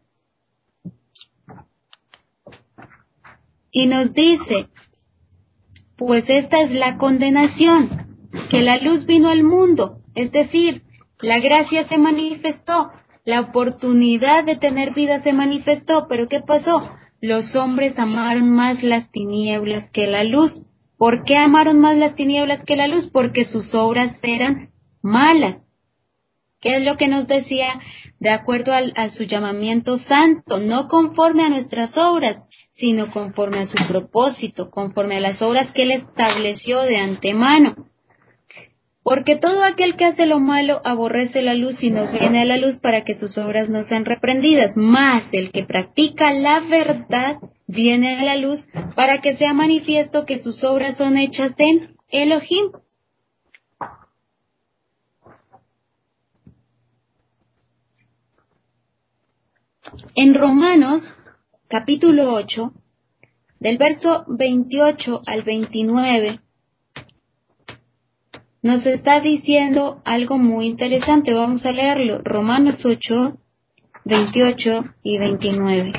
Y nos dice, pues esta es la condenación, que la luz vino al mundo, es decir, la gracia se manifestó, la oportunidad de tener vida se manifestó, pero ¿qué pasó? Los hombres amaron más las tinieblas que la luz. ¿Por qué amaron más las tinieblas que la luz? Porque sus obras eran malas. ¿Qué es lo que nos decía? De acuerdo al, a su llamamiento santo, no conforme a nuestras obras, sino conforme a su propósito, conforme a las obras que Él estableció de antemano. Porque todo aquel que hace lo malo aborrece la luz y no viene a la luz para que sus obras no sean reprendidas. Mas el que practica la verdad viene a la luz para que sea manifiesto que sus obras son hechas en Elohim. En Romanos, capítulo ocho, del verso veintiocho al veintinueve, nos está diciendo algo muy interesante. Vamos a leerlo. Romanos ocho, veintiocho y veintinueve.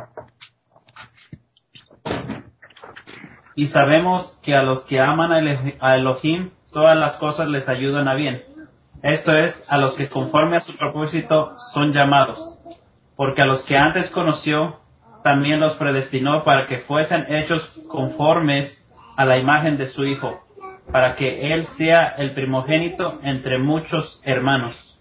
Y sabemos que a los que aman a Elohim, todas las cosas les ayudan a bien. Esto es, a los que conforme a su propósito son llamados. Porque a los que antes conoció, también los predestinó para que fuesen hechos conformes a la imagen de su Hijo, para que Él sea el primogénito entre muchos hermanos.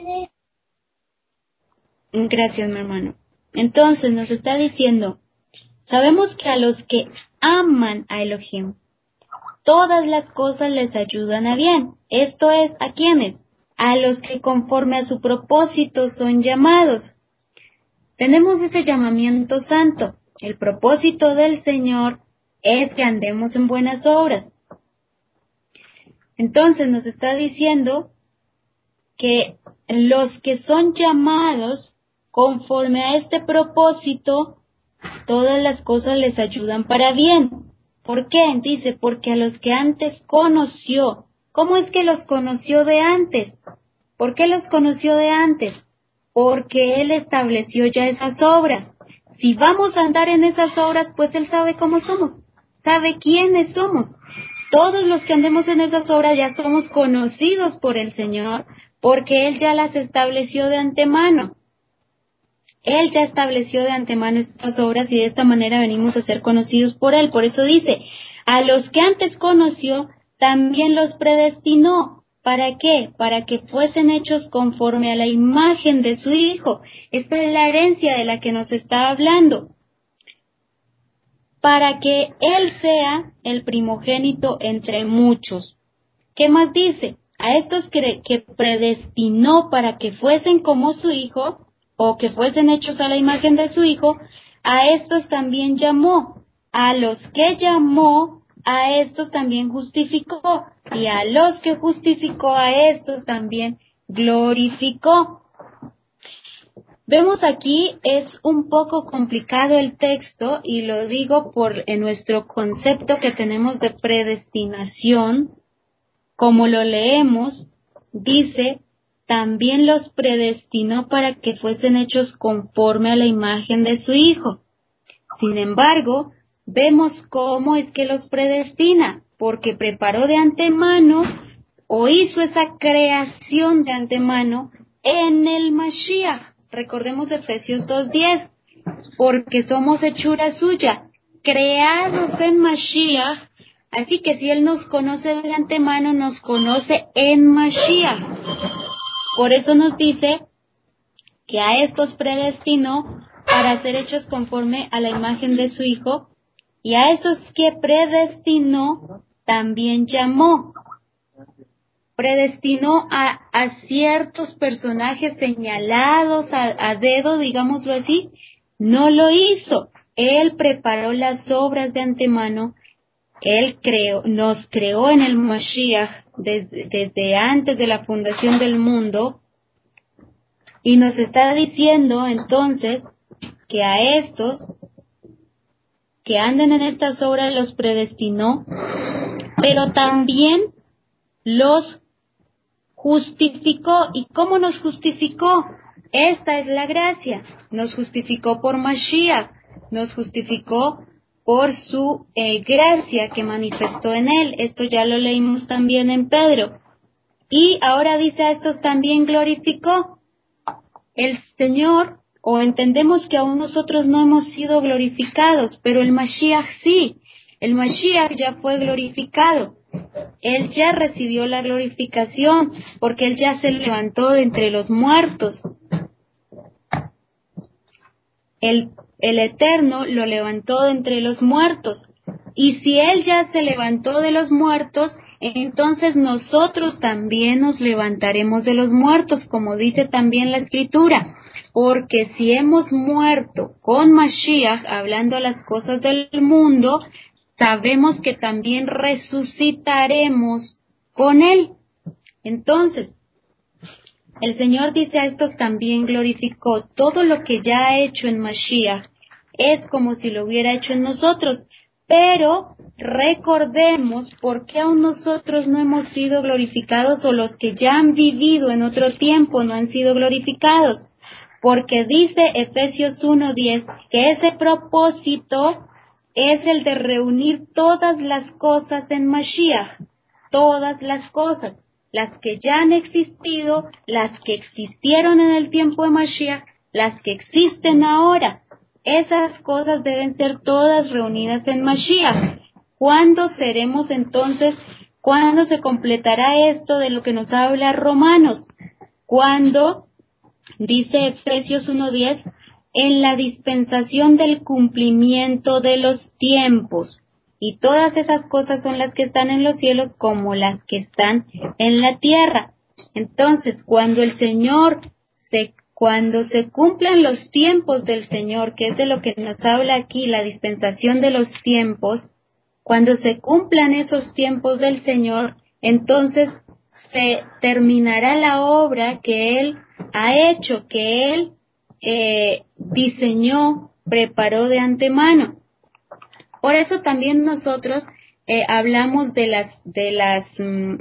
Gracias, mi hermano. Entonces nos está diciendo, sabemos que a los que aman a Elohim, todas las cosas les ayudan a bien. Esto es, ¿a quiénes? A los que conforme a su propósito son llamados. Tenemos ese llamamiento santo. El propósito del Señor es que andemos en buenas obras. Entonces nos está diciendo que los que son llamados conforme a este propósito, todas las cosas les ayudan para bien. ¿Por qué? Dice, porque a los que antes conoció. ¿Cómo es que los conoció de antes? ¿Por qué los conoció de antes? Porque Él estableció ya esas obras. Si vamos a andar en esas obras, pues Él sabe cómo somos, sabe quiénes somos. Todos los que andemos en esas obras ya somos conocidos por el Señor, porque Él ya las estableció de antemano. Él ya estableció de antemano estas obras y de esta manera venimos a ser conocidos por Él. Por eso dice, a los que antes conoció, también los predestinó. ¿Para qué? Para que fuesen hechos conforme a la imagen de su Hijo. Esta es la herencia de la que nos está hablando. Para que Él sea el primogénito entre muchos. ¿Qué más dice? A estos que, que predestinó para que fuesen como su Hijo, o que fuesen hechos a la imagen de su Hijo, a estos también llamó. A los que llamó, a estos también justificó. Y a los que justificó, a estos también glorificó. Vemos aquí, es un poco complicado el texto, y lo digo por en nuestro concepto que tenemos de predestinación. Como lo leemos, dice, también los predestinó para que fuesen hechos conforme a la imagen de su Hijo. Sin embargo, vemos cómo es que los predestina, porque preparó de antemano, o hizo esa creación de antemano en el Mashiach. Recordemos Efesios dos diez, porque somos hechura suya, creados en Mashiach. Así que si Él nos conoce de antemano, nos conoce en Mashiach. Por eso nos dice que a estos predestinó para ser hechos conforme a la imagen de su Hijo, y a esos que predestinó también llamó. Predestinó a, a ciertos personajes señalados a, a dedo, digámoslo así. No lo hizo. Él preparó las obras de antemano. Él creó, nos creó en el Mashiach desde, desde antes de la fundación del mundo, y nos está diciendo entonces que a estos que anden en estas obras los predestinó, pero también los justificó. ¿Y cómo nos justificó? Esta es la gracia. Nos justificó por Mashiach, nos justificó por su eh, gracia que manifestó en Él. Esto ya lo leímos también en Pedro. Y ahora dice, a estos también glorificó. El Señor, o entendemos que aún nosotros no hemos sido glorificados, pero el Mashiach sí. El Mashiach ya fue glorificado. Él ya recibió la glorificación porque Él ya se levantó de entre los muertos. El, el Eterno lo levantó de entre los muertos. Y si Él ya se levantó de los muertos, entonces nosotros también nos levantaremos de los muertos, como dice también la Escritura. Porque si hemos muerto con Mashiach, hablando las cosas del mundo, sabemos que también resucitaremos con Él. Entonces, el Señor dice a estos también glorificó. Todo lo que ya ha hecho en Mashiach es como si lo hubiera hecho en nosotros. Pero recordemos por qué aún nosotros no hemos sido glorificados o los que ya han vivido en otro tiempo no han sido glorificados. Porque dice Efesios uno diez que ese propósito es el de reunir todas las cosas en Mashiach. Todas las cosas. Las que ya han existido, las que existieron en el tiempo de Mashiach, las que existen ahora. Esas cosas deben ser todas reunidas en Mashiach. ¿Cuándo seremos entonces, cuándo se completará esto de lo que nos habla Romanos? Cuando, dice Efesios uno diez, en la dispensación del cumplimiento de los tiempos. Y todas esas cosas son las que están en los cielos como las que están en la tierra. Entonces, cuando el Señor se Cuando se cumplan los tiempos del Señor, que es de lo que nos habla aquí, la dispensación de los tiempos, cuando se cumplan esos tiempos del Señor, entonces se terminará la obra que Él ha hecho, que Él eh, diseñó, preparó de antemano. Por eso también nosotros eh, hablamos de las, de las, mm,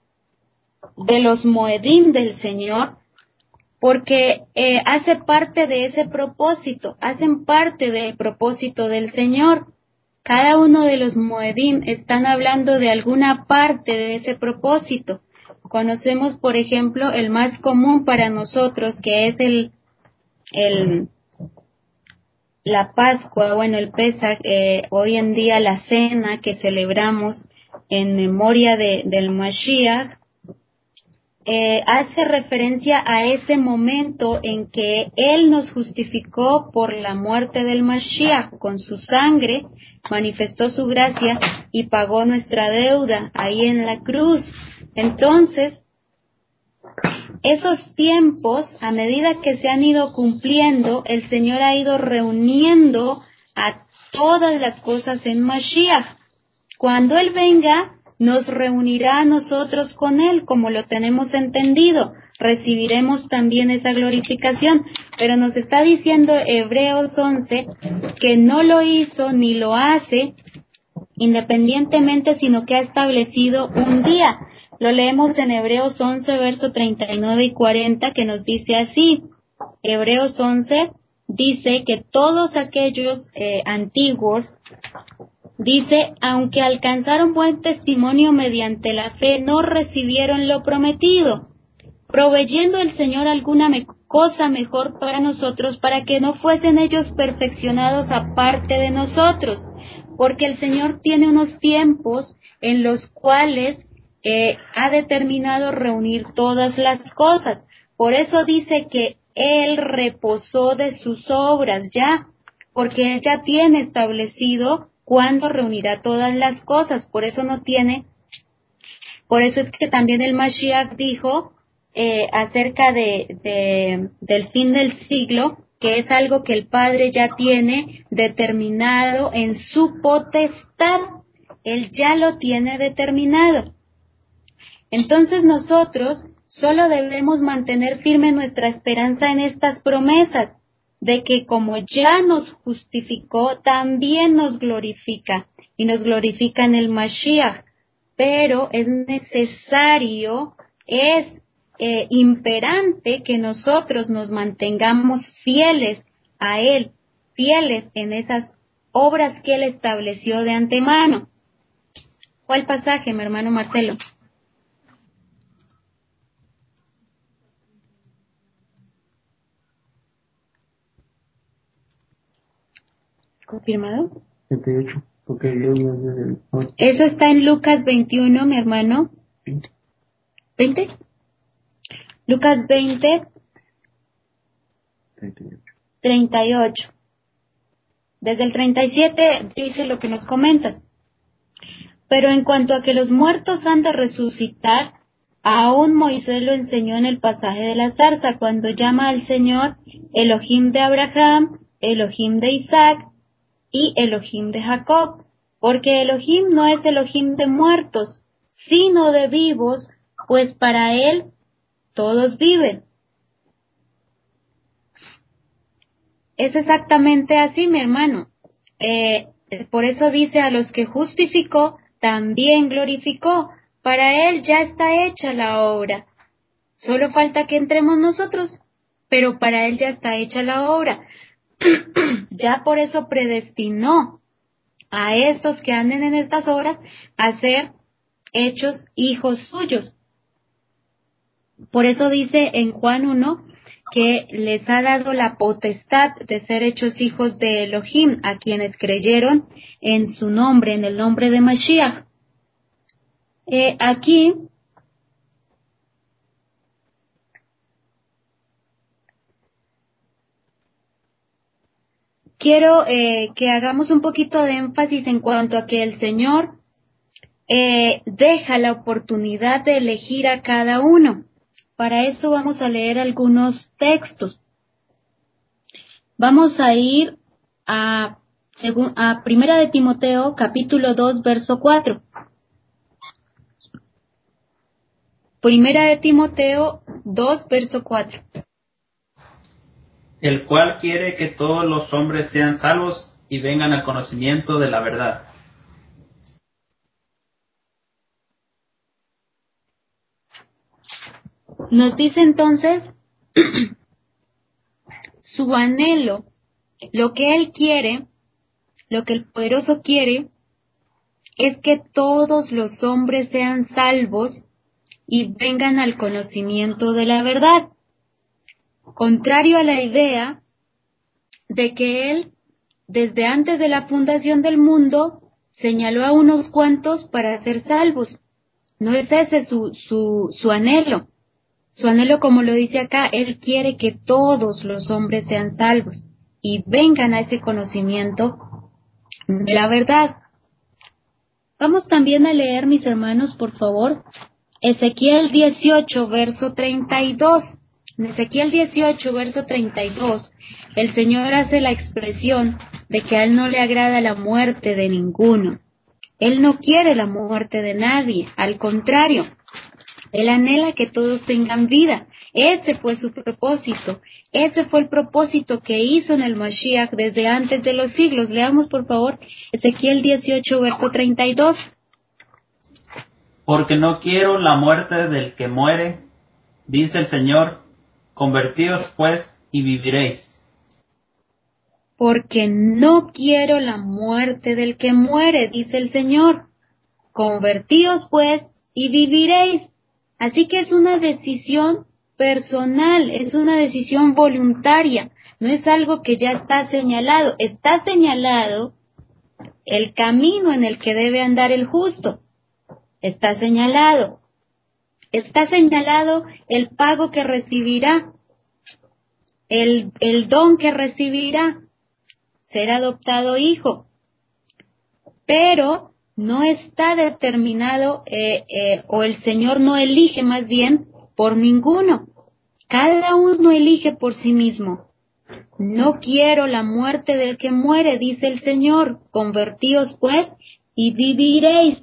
de los moedim del Señor, porque eh, hace parte de ese propósito, hacen parte del propósito del Señor. Cada uno de los moedim están hablando de alguna parte de ese propósito. Conocemos, por ejemplo, el más común para nosotros, que es el, el la Pascua, bueno, el Pesach, eh, hoy en día la cena que celebramos en memoria de, del Mashiach, Eh, hace referencia a ese momento en que Él nos justificó por la muerte del Mashiach. Con su sangre manifestó su gracia y pagó nuestra deuda ahí en la cruz. Entonces, esos tiempos, a medida que se han ido cumpliendo, el Señor ha ido reuniendo a todas las cosas en Mashiach. Cuando Él venga, nos reunirá a nosotros con Él, como lo tenemos entendido. Recibiremos también esa glorificación. Pero nos está diciendo Hebreos once que no lo hizo ni lo hace independientemente, sino que ha establecido un día. Lo leemos en Hebreos once, verso treinta y nueve y cuarenta, que nos dice así. Hebreos once dice que todos aquellos eh, antiguos, dice, aunque alcanzaron buen testimonio mediante la fe, no recibieron lo prometido, proveyendo el Señor alguna me- cosa mejor para nosotros, para que no fuesen ellos perfeccionados aparte de nosotros, porque el Señor tiene unos tiempos en los cuales eh, ha determinado reunir todas las cosas. Por eso dice que Él reposó de sus obras ya, porque Él ya tiene establecido cuándo reunirá todas las cosas. Por eso no tiene, por eso es que también el Mashiach dijo eh, acerca de, de del fin del siglo, que es algo que el Padre ya tiene determinado en su potestad. Él ya lo tiene determinado. Entonces nosotros solo debemos mantener firme nuestra esperanza en estas promesas, de que como ya nos justificó, también nos glorifica, y nos glorifica en el Mashiach. Pero es necesario, es eh, imperante que nosotros nos mantengamos fieles a Él, fieles en esas obras que Él estableció de antemano. ¿Cuál pasaje, mi hermano Marcelo? ¿Confirmado? treinta y ocho. Porque yo ya desde el Eso está en Lucas veintiuno, mi hermano. ¿veinte? Lucas veinte, treinta y ocho. Desde el treinta y siete dice lo que nos comentas. Pero en cuanto a que los muertos han de resucitar, aún Moisés lo enseñó en el pasaje de la zarza, cuando llama al Señor Elohim de Abraham, Elohim de Isaac y Elohim de Jacob. Porque Elohim no es Elohim de muertos, sino de vivos, pues para él todos viven. Es exactamente así, mi hermano. Eh, por eso dice, a los que justificó, también glorificó. Para él ya está hecha la obra. Solo falta que entremos nosotros, pero para él ya está hecha la obra. Ya por eso predestinó a estos que anden en estas obras a ser hechos hijos suyos. Por eso dice en Juan uno que les ha dado la potestad de ser hechos hijos de Elohim a quienes creyeron en su nombre, en el nombre de Mashiach. Eh, aquí quiero eh, que hagamos un poquito de énfasis en cuanto a que el Señor eh, deja la oportunidad de elegir a cada uno. Para eso vamos a leer algunos textos. Vamos a ir a, a Primera de Timoteo, capítulo dos, verso cuatro. Primera de Timoteo dos, verso cuatro. El cual quiere que todos los hombres sean salvos y vengan al conocimiento de la verdad. Nos dice entonces su anhelo, lo que él quiere, lo que el poderoso quiere, es que todos los hombres sean salvos y vengan al conocimiento de la verdad. Contrario a la idea de que él, desde antes de la fundación del mundo, señaló a unos cuantos para ser salvos. No es ese su, su, su anhelo. Su anhelo, como lo dice acá, él quiere que todos los hombres sean salvos y vengan a ese conocimiento de la verdad. Vamos también a leer, mis hermanos, por favor, Ezequiel dieciocho, verso treinta y dos. En Ezequiel dieciocho, verso treinta y dos, el Señor hace la expresión de que a Él no le agrada la muerte de ninguno. Él no quiere la muerte de nadie, al contrario, Él anhela que todos tengan vida. Ese fue su propósito. Ese fue el propósito que hizo en el Mashiach desde antes de los siglos. Leamos, por favor, Ezequiel dieciocho, verso treinta y dos. Porque no quiero la muerte del que muere, dice el Señor, convertíos pues y viviréis. Porque no quiero la muerte del que muere, dice el Señor. Convertíos pues y viviréis. Así que es una decisión personal, es una decisión voluntaria, no es algo que ya está señalado. Está señalado el camino en el que debe andar el justo. Está señalado. Está señalado el pago que recibirá, el, el don que recibirá, ser adoptado hijo. Pero no está determinado, eh, eh, o el Señor no elige más bien por ninguno. Cada uno elige por sí mismo. No quiero la muerte del que muere, dice el Señor. Convertíos pues y viviréis.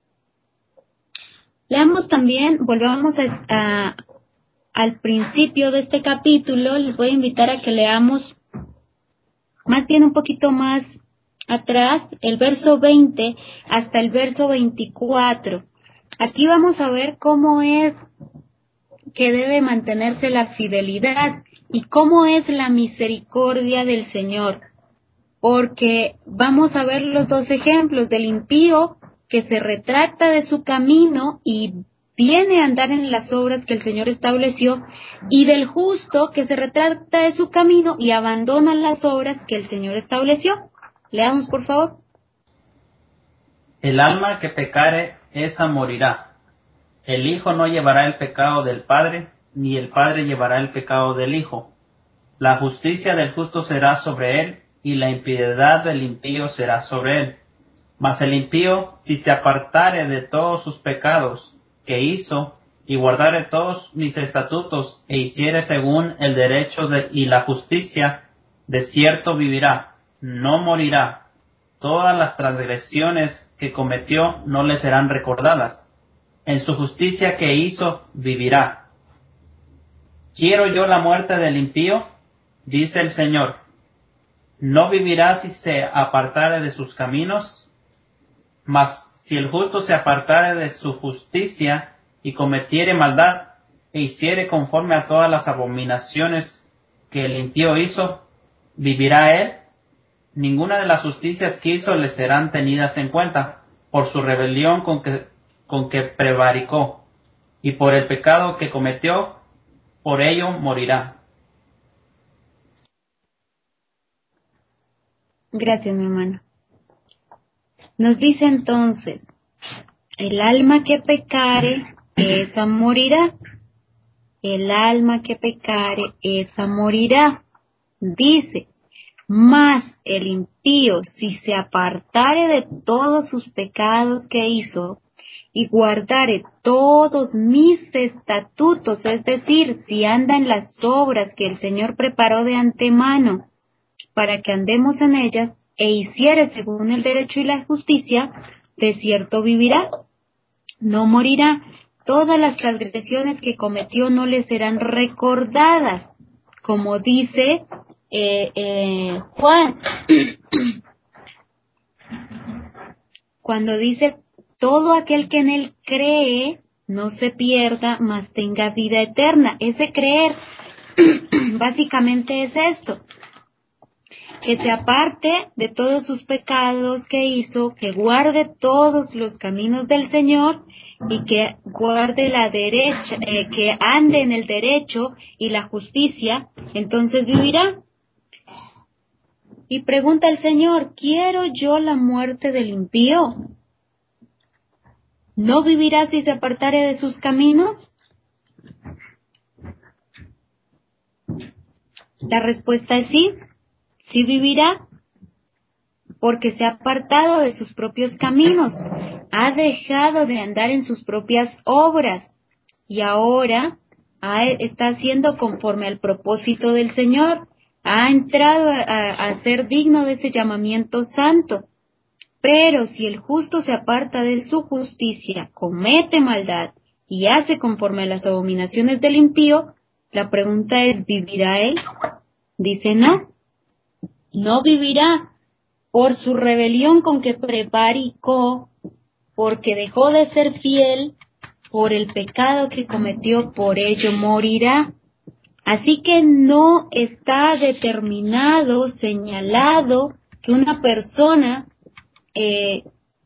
Leamos también, volvamos a, a, al principio de este capítulo. Les voy a invitar a que leamos más bien un poquito más atrás, el verso veinte hasta el verso veinticuatro. Aquí vamos a ver cómo es que debe mantenerse la fidelidad y cómo es la misericordia del Señor. Porque vamos a ver los dos ejemplos del impío que se retracta de su camino y viene a andar en las obras que el Señor estableció, y del justo que se retracta de su camino y abandona las obras que el Señor estableció. Leamos, por favor. El alma que pecare, esa morirá. El Hijo no llevará el pecado del Padre, ni el Padre llevará el pecado del Hijo. La justicia del justo será sobre él, y la impiedad del impío será sobre él. Mas el impío, si se apartare de todos sus pecados que hizo, y guardare todos mis estatutos, e hiciere según el derecho de, y la justicia, de cierto vivirá, no morirá. Todas las transgresiones que cometió no le serán recordadas. En su justicia que hizo, vivirá. ¿Quiero yo la muerte del impío? Dice el Señor. ¿No vivirá si se apartare de sus caminos? Mas si el justo se apartare de su justicia y cometiere maldad e hiciere conforme a todas las abominaciones que el impío hizo, ¿vivirá él? Ninguna de las justicias que hizo le serán tenidas en cuenta por su rebelión con que, con que prevaricó, y por el pecado que cometió, por ello morirá. Gracias, mi hermano. Nos dice entonces, el alma que pecare, esa morirá. El alma que pecare, esa morirá. Dice, mas el impío, si se apartare de todos sus pecados que hizo, y guardare todos mis estatutos, es decir, si anda en las obras que el Señor preparó de antemano, para que andemos en ellas, e hiciere según el derecho y la justicia, de cierto vivirá, no morirá. Todas las transgresiones que cometió no le serán recordadas, como dice eh, eh, Juan, cuando dice, todo aquel que en él cree, no se pierda, mas tenga vida eterna. Ese creer, básicamente es esto, que se aparte de todos sus pecados que hizo, que guarde todos los caminos del Señor y que guarde la derecha, eh, que ande en el derecho y la justicia, entonces vivirá. Y pregunta el Señor, ¿quiero yo la muerte del impío? ¿No vivirá si se apartare de sus caminos? La respuesta es sí. Sí vivirá, porque se ha apartado de sus propios caminos, ha dejado de andar en sus propias obras, y ahora ha, está haciendo conforme al propósito del Señor, ha entrado a, a ser digno de ese llamamiento santo. Pero si el justo se aparta de su justicia, comete maldad, y hace conforme a las abominaciones del impío, la pregunta es, ¿vivirá él? Dice no. No vivirá por su rebelión con que prevaricó, porque dejó de ser fiel, por el pecado que cometió, por ello morirá. Así que no está determinado, señalado, que una persona eh,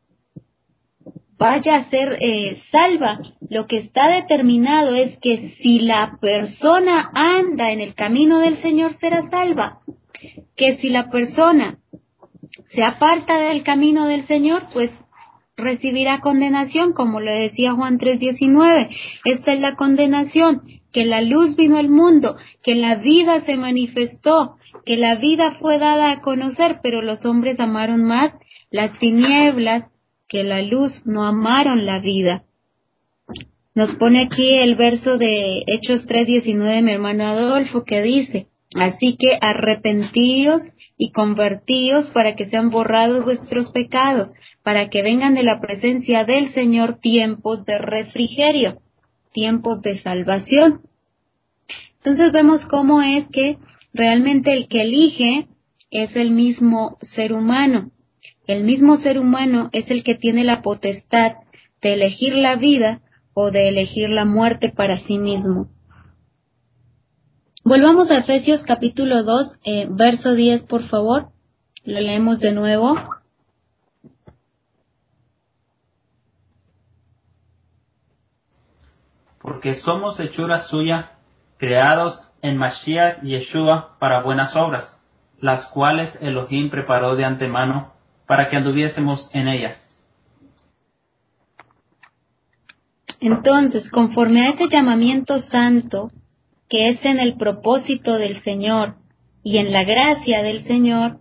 vaya a ser eh, salva. Lo que está determinado es que si la persona anda en el camino del Señor, será salva. Que si la persona se aparta del camino del Señor, pues recibirá condenación, como le decía Juan tres diecinueve. Esta es la condenación, que la luz vino al mundo, que la vida se manifestó, que la vida fue dada a conocer, pero los hombres amaron más las tinieblas que la luz, no amaron la vida. Nos pone aquí el verso de Hechos tres diecinueve, mi hermano Adolfo, que dice, así que arrepentíos y convertíos para que sean borrados vuestros pecados, para que vengan de la presencia del Señor tiempos de refrigerio, tiempos de salvación. Entonces vemos cómo es que realmente el que elige es el mismo ser humano. El mismo ser humano es el que tiene la potestad de elegir la vida o de elegir la muerte para sí mismo. Volvamos a Efesios capítulo dos, eh, verso diez, por favor. Lo leemos de nuevo. Porque somos hechura suya, creados en Mashiach Yeshua para buenas obras, las cuales Elohim preparó de antemano para que anduviésemos en ellas. Entonces, conforme a ese llamamiento santo, que es en el propósito del Señor y en la gracia del Señor,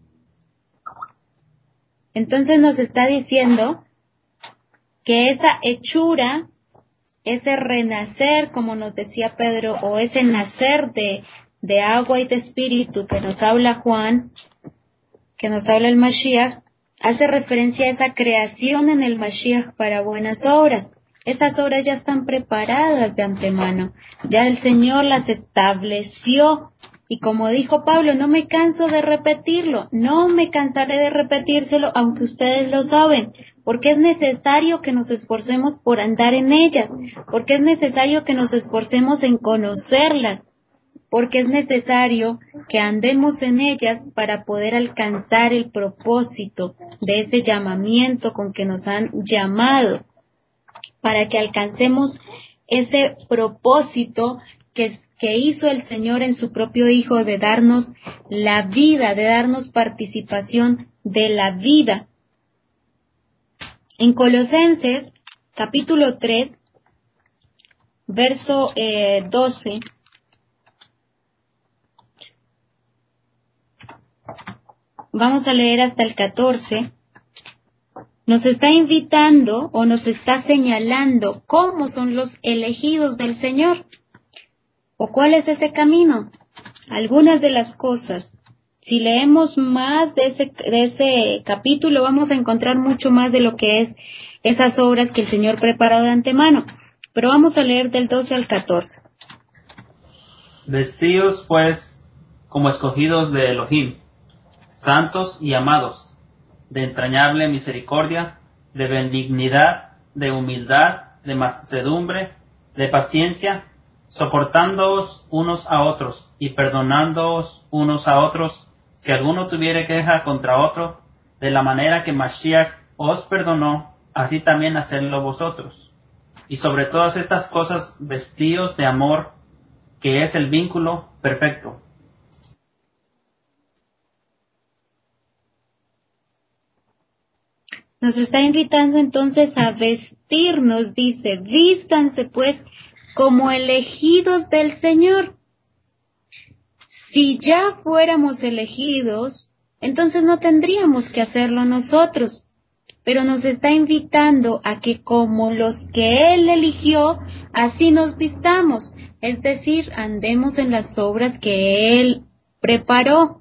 entonces nos está diciendo que esa hechura, ese renacer, como nos decía Pedro, o ese nacer de, de agua y de espíritu que nos habla Juan, que nos habla el Mashiach, hace referencia a esa creación en el Mashiach para buenas obras. Esas obras ya están preparadas de antemano, ya el Señor las estableció. Y como dijo Pablo, no me canso de repetirlo, no me cansaré de repetírselo, aunque ustedes lo saben, porque es necesario que nos esforcemos por andar en ellas, porque es necesario que nos esforcemos en conocerlas, porque es necesario que andemos en ellas para poder alcanzar el propósito de ese llamamiento con que nos han llamado, para que alcancemos ese propósito que, que hizo el Señor en su propio Hijo de darnos la vida, de darnos participación de la vida. En Colosenses, capítulo tres, verso eh, doce, vamos a leer hasta el catorce, nos está invitando o nos está señalando cómo son los elegidos del Señor, o cuál es ese camino. Algunas de las cosas, si leemos más de ese, de ese capítulo, vamos a encontrar mucho más de lo que es esas obras que el Señor preparó de antemano, pero vamos a leer del doce al catorce. Vestidos pues como escogidos de Elohim, santos y amados, de entrañable misericordia, de benignidad, de humildad, de mansedumbre, de paciencia, soportándoos unos a otros y perdonándoos unos a otros, si alguno tuviere queja contra otro, de la manera que Mashiach os perdonó, así también hacedlo vosotros. Y sobre todas estas cosas vestíos de amor, que es el vínculo perfecto. Nos está invitando entonces a vestirnos, dice, vístanse pues como elegidos del Señor. Si ya fuéramos elegidos, entonces no tendríamos que hacerlo nosotros, pero nos está invitando a que como los que Él eligió, así nos vistamos, es decir, andemos en las obras que Él preparó.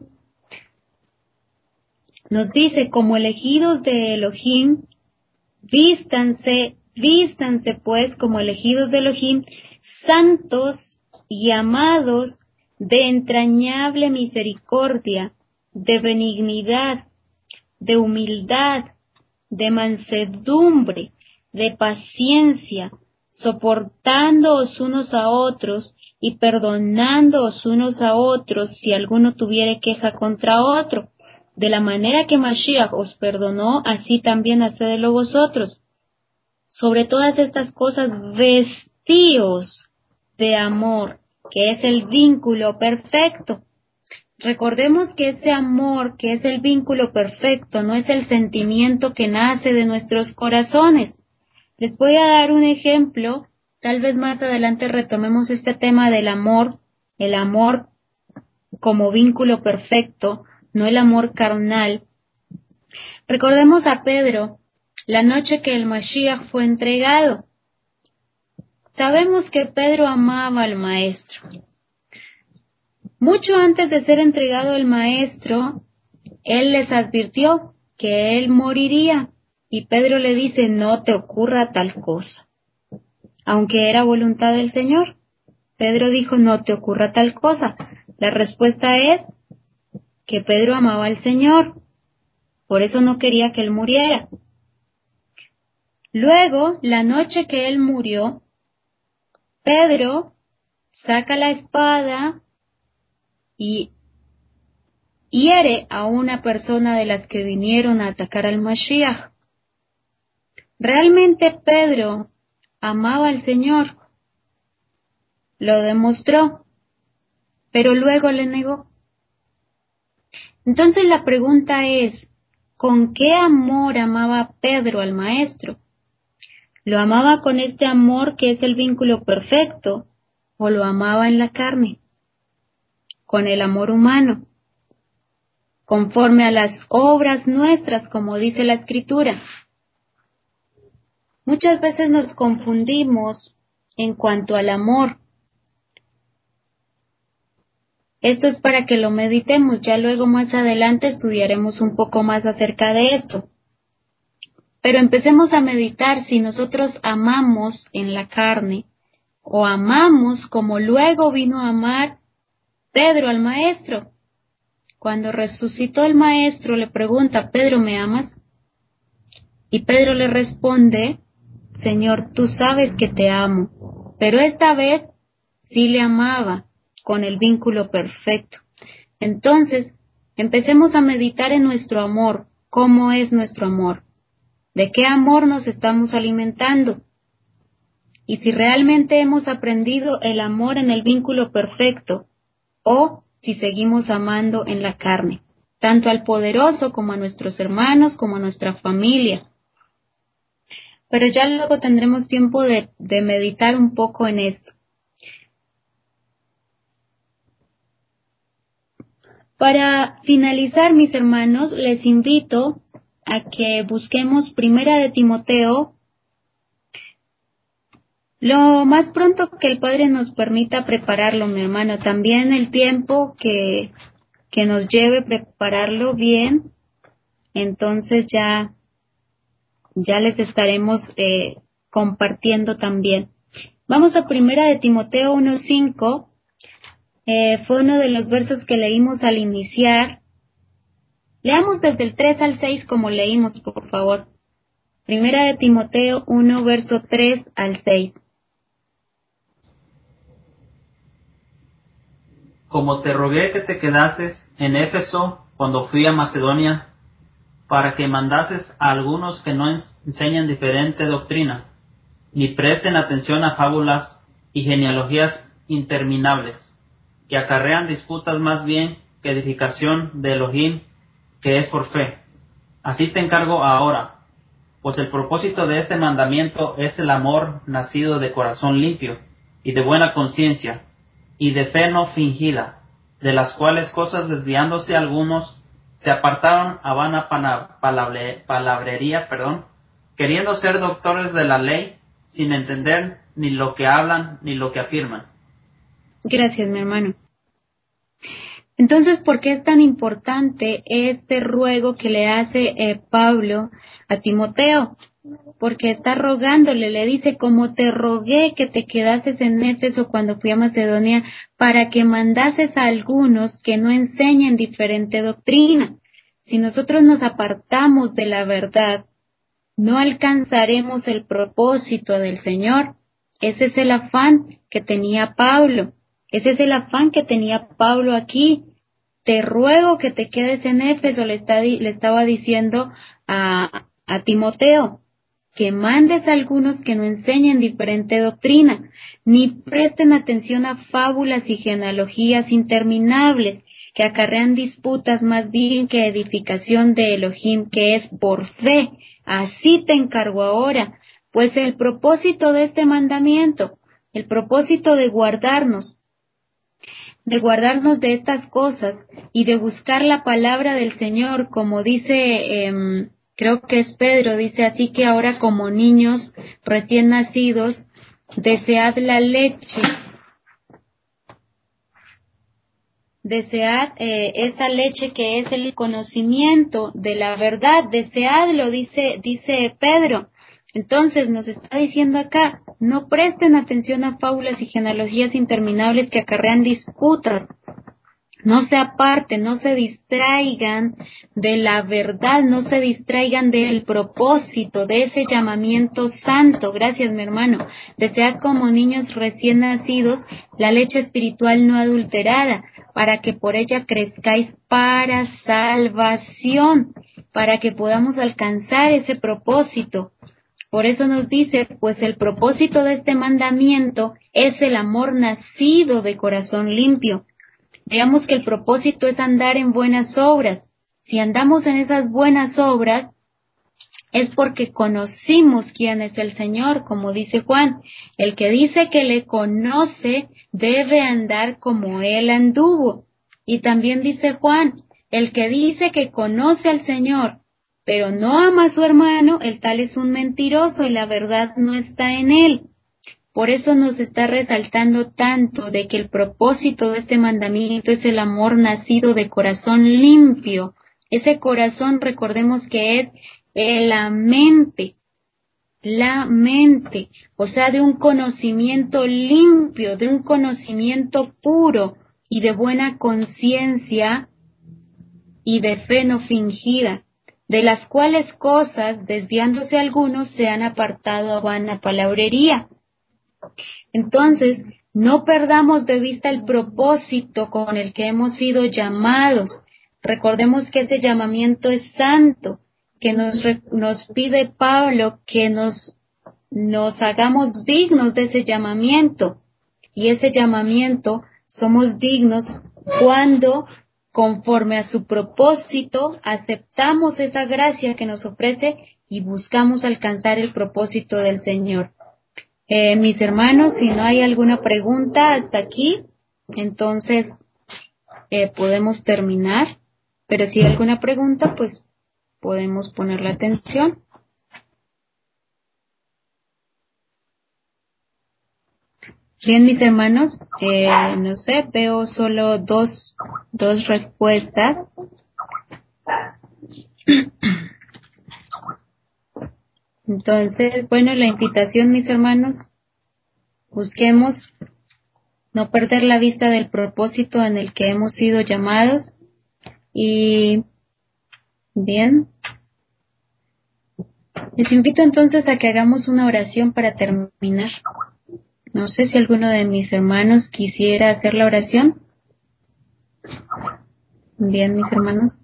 Nos dice, como elegidos de Elohim, vístanse, vístanse pues como elegidos de Elohim, santos y amados, de entrañable misericordia, de benignidad, de humildad, de mansedumbre, de paciencia, soportándoos unos a otros y perdonándoos unos a otros si alguno tuviere queja contra otro. De la manera que Mashiach os perdonó, así también hacedlo vosotros. Sobre todas estas cosas, vestíos de amor, que es el vínculo perfecto. Recordemos que ese amor, que es el vínculo perfecto, no es el sentimiento que nace de nuestros corazones. Les voy a dar un ejemplo, tal vez más adelante retomemos este tema del amor, el amor como vínculo perfecto, no el amor carnal. Recordemos a Pedro, la noche que el Mashiach fue entregado. Sabemos que Pedro amaba al Maestro. Mucho antes de ser entregado el Maestro, él les advirtió que él moriría, y Pedro le dice, no te ocurra tal cosa. Aunque era voluntad del Señor, Pedro dijo, no te ocurra tal cosa. La respuesta es que Pedro amaba al Señor, por eso no quería que él muriera. Luego, la noche que él murió, Pedro saca la espada y hiere a una persona de las que vinieron a atacar al Mashiach. Realmente Pedro amaba al Señor, lo demostró, pero luego le negó. Entonces la pregunta es, ¿con qué amor amaba Pedro al Maestro? ¿Lo amaba con este amor que es el vínculo perfecto o lo amaba en la carne, con el amor humano, conforme a las obras nuestras, como dice la Escritura? Muchas veces nos confundimos en cuanto al amor. Esto es para que lo meditemos, ya luego más adelante estudiaremos un poco más acerca de esto. Pero empecemos a meditar si nosotros amamos en la carne o amamos como luego vino a amar Pedro al Maestro. Cuando resucitó el Maestro le pregunta, Pedro, ¿me amas? Y Pedro le responde, Señor, tú sabes que te amo. Pero esta vez sí le amaba con el vínculo perfecto. Entonces, empecemos a meditar en nuestro amor. ¿Cómo es nuestro amor? ¿De qué amor nos estamos alimentando? Y si realmente hemos aprendido el amor en el vínculo perfecto, o si seguimos amando en la carne, tanto al poderoso como a nuestros hermanos, como a nuestra familia. Pero ya luego tendremos tiempo de, de meditar un poco en esto. Para finalizar, mis hermanos, les invito a que busquemos Primera de Timoteo lo más pronto que el Padre nos permita prepararlo, mi hermano. También el tiempo que, que nos lleve prepararlo bien, entonces ya, ya les estaremos eh, compartiendo también. Vamos a Primera de Timoteo uno cinco. Eh, fue uno de los versos que leímos al iniciar. Leamos desde el tres al seis como leímos, por favor. Primera de Timoteo uno, verso tres al seis. Como te rogué que te quedases en Éfeso cuando fui a Macedonia, para que mandases a algunos que no enseñan diferente doctrina, ni presten atención a fábulas y genealogías interminables, que acarrean disputas más bien que edificación de Elohim, que es por fe. Así te encargo ahora, pues el propósito de este mandamiento es el amor nacido de corazón limpio, y de buena conciencia, y de fe no fingida, de las cuales cosas desviándose algunos, se apartaron a vana palable, palabrería, perdón, queriendo ser doctores de la ley, sin entender ni lo que hablan ni lo que afirman. Gracias, mi hermano. Entonces, ¿por qué es tan importante este ruego que le hace eh, Pablo a Timoteo? Porque está rogándole, le dice, como te rogué que te quedases en Éfeso cuando fui a Macedonia, para que mandases a algunos que no enseñen diferente doctrina. Si nosotros nos apartamos de la verdad, no alcanzaremos el propósito del Señor. Ese es el afán que tenía Pablo. Ese es el afán que tenía Pablo aquí. Te ruego que te quedes en Éfeso, le, está, le estaba diciendo a, a Timoteo, que mandes a algunos que no enseñen diferente doctrina, ni presten atención a fábulas y genealogías interminables, que acarrean disputas más bien que edificación de Elohim, que es por fe. Así te encargo ahora, pues el propósito de este mandamiento, el propósito de guardarnos, de guardarnos de estas cosas y de buscar la palabra del Señor, como dice, eh, creo que es Pedro, dice así que ahora como niños recién nacidos, desead la leche, desead eh, esa leche que es el conocimiento de la verdad, deseadlo, dice, dice Pedro. Entonces nos está diciendo acá, no presten atención a fábulas y genealogías interminables que acarrean disputas. No se aparten, no se distraigan de la verdad, no se distraigan del propósito, de ese llamamiento santo. Gracias, mi hermano. Desead como niños recién nacidos la leche espiritual no adulterada, para que por ella crezcáis para salvación, para que podamos alcanzar ese propósito. Por eso nos dice, pues el propósito de este mandamiento es el amor nacido de corazón limpio. Veamos que el propósito es andar en buenas obras. Si andamos en esas buenas obras, es porque conocimos quién es el Señor, como dice Juan. El que dice que le conoce debe andar como Él anduvo. Y también dice Juan, el que dice que conoce al Señor, pero no ama a su hermano, el tal es un mentiroso y la verdad no está en él. Por eso nos está resaltando tanto de que el propósito de este mandamiento es el amor nacido de corazón limpio. Ese corazón, recordemos que es eh, la mente, la mente, o sea, de un conocimiento limpio, de un conocimiento puro y de buena conciencia y de fe no fingida, de las cuales cosas, desviándose algunos, se han apartado a vana palabrería. Entonces, no perdamos de vista el propósito con el que hemos sido llamados. Recordemos que ese llamamiento es santo, que nos, nos pide Pablo que nos, nos hagamos dignos de ese llamamiento. Y ese llamamiento somos dignos cuando, conforme a su propósito, aceptamos esa gracia que nos ofrece y buscamos alcanzar el propósito del Señor. Eh, mis hermanos, si no hay alguna pregunta hasta aquí, entonces eh, podemos terminar. Pero si hay alguna pregunta, pues podemos poner la atención. Bien, mis hermanos, eh, no sé, veo solo dos, dos respuestas. Entonces, bueno, la invitación, mis hermanos, busquemos no perder la vista del propósito en el que hemos sido llamados. Y, bien, les invito entonces a que hagamos una oración para terminar. No sé si alguno de mis hermanos quisiera hacer la oración. Bien, mis hermanos.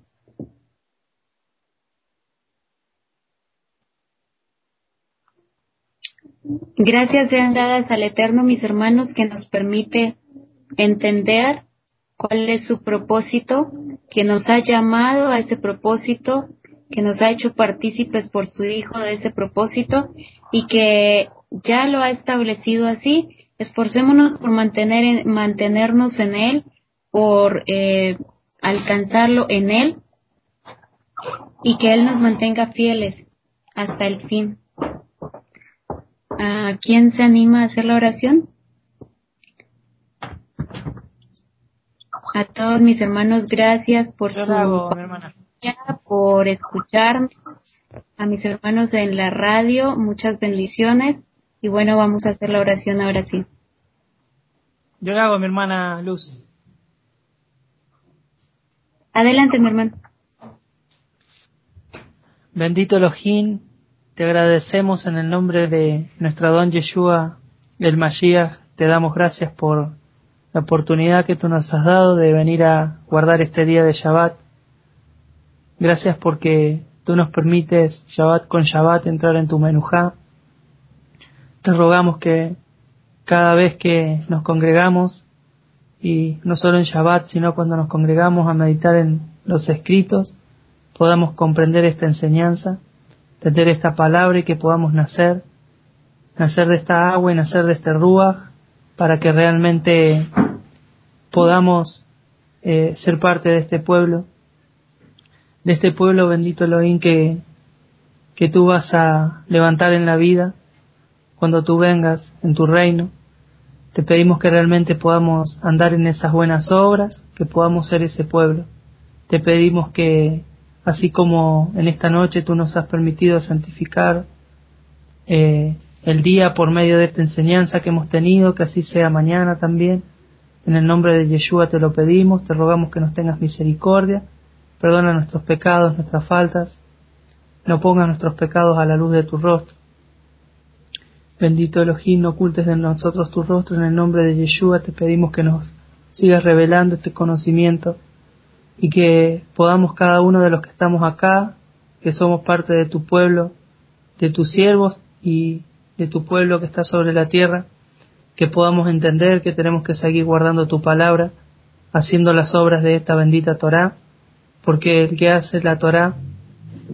Gracias sean dadas al Eterno, mis hermanos, que nos permite entender cuál es su propósito, que nos ha llamado a ese propósito, que nos ha hecho partícipes por su Hijo de ese propósito y que ya lo ha establecido así. Esforcémonos por mantener, mantenernos en Él, por eh, alcanzarlo en Él y que Él nos mantenga fieles hasta el fin. ¿A quién se anima a hacer la oración? A todos mis hermanos, gracias por Yo su la hago, mi hermana. por escucharnos. A mis hermanos en la radio, muchas bendiciones. Y bueno, vamos a hacer la oración ahora sí. Yo la hago, mi hermana Luz. Adelante, mi hermano. Bendito Elohim, te agradecemos en el nombre de nuestro Don Yeshua, el Mashiach. Te damos gracias por la oportunidad que tú nos has dado de venir a guardar este día de Shabbat. Gracias porque tú nos permites Shabbat con Shabbat entrar en tu menujá. Te rogamos que cada vez que nos congregamos, y no solo en Shabbat, sino cuando nos congregamos a meditar en los escritos, podamos comprender esta enseñanza, entender esta palabra y que podamos nacer, nacer de esta agua y nacer de este ruaj, para que realmente podamos eh, ser parte de este pueblo, de este pueblo bendito Elohim que, que tú vas a levantar en la vida cuando tú vengas en tu reino. Te pedimos que realmente podamos andar en esas buenas obras, que podamos ser ese pueblo. Te pedimos que, así como en esta noche tú nos has permitido santificar eh, el día por medio de esta enseñanza que hemos tenido, que así sea mañana también. En el nombre de Yeshua te lo pedimos, te rogamos que nos tengas misericordia, perdona nuestros pecados, nuestras faltas, no pongas nuestros pecados a la luz de tu rostro. Bendito Elohim, no ocultes de nosotros tu rostro. En el nombre de Yeshua te pedimos que nos sigas revelando este conocimiento y que podamos cada uno de los que estamos acá, que somos parte de tu pueblo, de tus siervos y de tu pueblo que está sobre la tierra, que podamos entender que tenemos que seguir guardando tu palabra, haciendo las obras de esta bendita Torá, porque el que hace la Torá,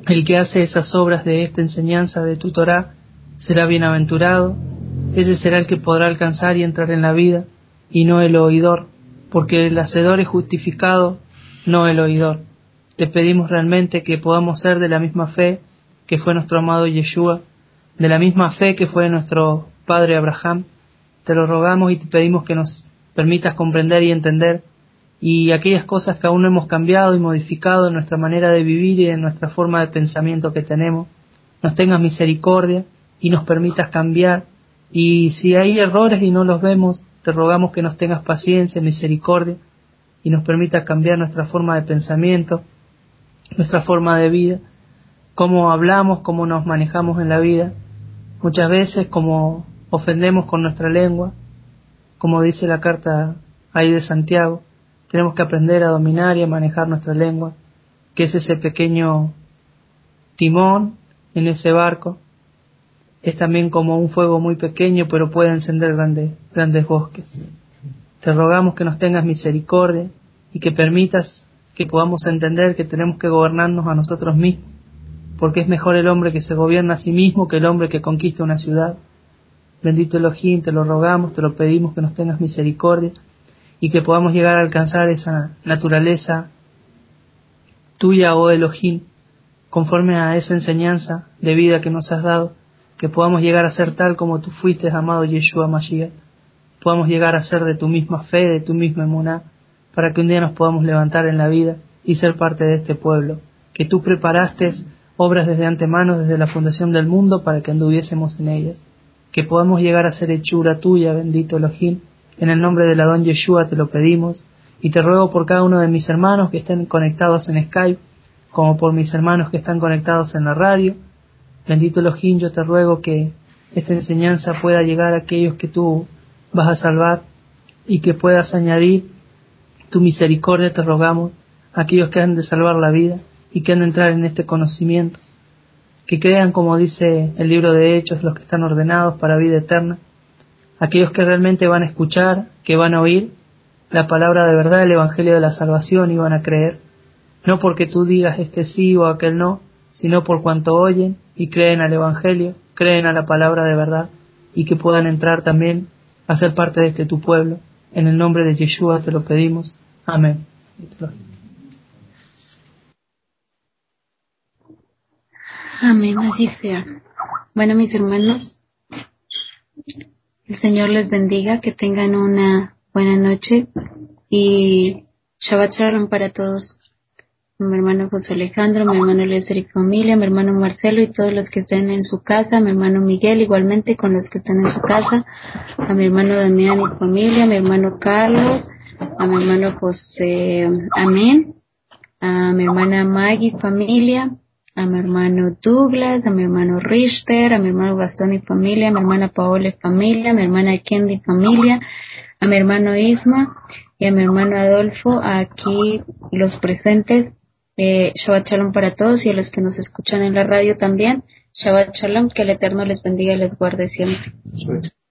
El que hace esas obras de esta enseñanza de tu Torá será bienaventurado. Ese será el que podrá alcanzar y entrar en la vida, y no el oidor, porque el hacedor es justificado, no el oidor. Te pedimos realmente que podamos ser de la misma fe que fue nuestro amado Yeshua, de la misma fe que fue nuestro padre Abraham. Te lo rogamos y te pedimos que nos permitas comprender y entender, y aquellas cosas que aún no hemos cambiado y modificado en nuestra manera de vivir y en nuestra forma de pensamiento que tenemos, nos tengas misericordia y nos permitas cambiar. Y si hay errores y no los vemos, te rogamos que nos tengas paciencia, misericordia, y nos permitas cambiar nuestra forma de pensamiento, nuestra forma de vida, cómo hablamos, cómo nos manejamos en la vida. Muchas veces como ofendemos con nuestra lengua, como dice la carta ahí de Santiago, tenemos que aprender a dominar y a manejar nuestra lengua, que es ese pequeño timón en ese barco. Es también como un fuego muy pequeño, pero puede encender grandes, grandes bosques. Te rogamos que nos tengas misericordia y que permitas que podamos entender que tenemos que gobernarnos a nosotros mismos, porque es mejor el hombre que se gobierna a sí mismo que el hombre que conquista una ciudad. Bendito Elohim, te lo rogamos, te lo pedimos que nos tengas misericordia y que podamos llegar a alcanzar esa naturaleza tuya, oh Elohim, conforme a esa enseñanza de vida que nos has dado, que podamos llegar a ser tal como tú fuiste, amado Yeshua Mashiach, podamos llegar a ser de tu misma fe, de tu misma emuná, para que un día nos podamos levantar en la vida y ser parte de este pueblo, que tú preparaste obras desde antemano, desde la fundación del mundo, para que anduviésemos en ellas, que podamos llegar a ser hechura tuya, bendito Elohim. En el nombre del Adón Yeshua te lo pedimos, y te ruego por cada uno de mis hermanos que estén conectados en Skype, como por mis hermanos que están conectados en la radio. Bendito Elohim, yo te ruego que esta enseñanza pueda llegar a aquellos que tú vas a salvar, y que puedas añadir tu misericordia, te rogamos, a aquellos que han de salvar la vida y que han de entrar en este conocimiento, que crean, como dice el libro de Hechos, los que están ordenados para vida eterna, aquellos que realmente van a escuchar, que van a oír la palabra de verdad, el evangelio de la salvación, y van a creer, no porque tú digas este sí o aquel no, sino por cuanto oyen y creen al evangelio, creen a la palabra de verdad, y que puedan entrar también a ser parte de este tu pueblo. En el nombre de Yeshua te lo pedimos. Amén. Amén, así sea. Bueno, mis hermanos, el Señor les bendiga, que tengan una buena noche y Shabbat Shalom para todos. Mi hermano José Alejandro, mi hermano Eliezer y familia, mi hermano Marcelo y todos los que estén en su casa, mi hermano Miguel igualmente con los que están en su casa, a mi hermano Damián y familia, a mi hermano Carlos, a mi hermano José Amén, a mi hermana Maggie y familia, a mi hermano Douglas, a mi hermano Richter, a mi hermano Gastón y familia, a mi hermana Paola y familia, a mi hermana Kendi y familia, a mi hermano Isma y a mi hermano Adolfo, aquí los presentes. Eh, Shabbat Shalom para todos, y a los que nos escuchan en la radio también. Shabbat Shalom, que el Eterno les bendiga y les guarde siempre.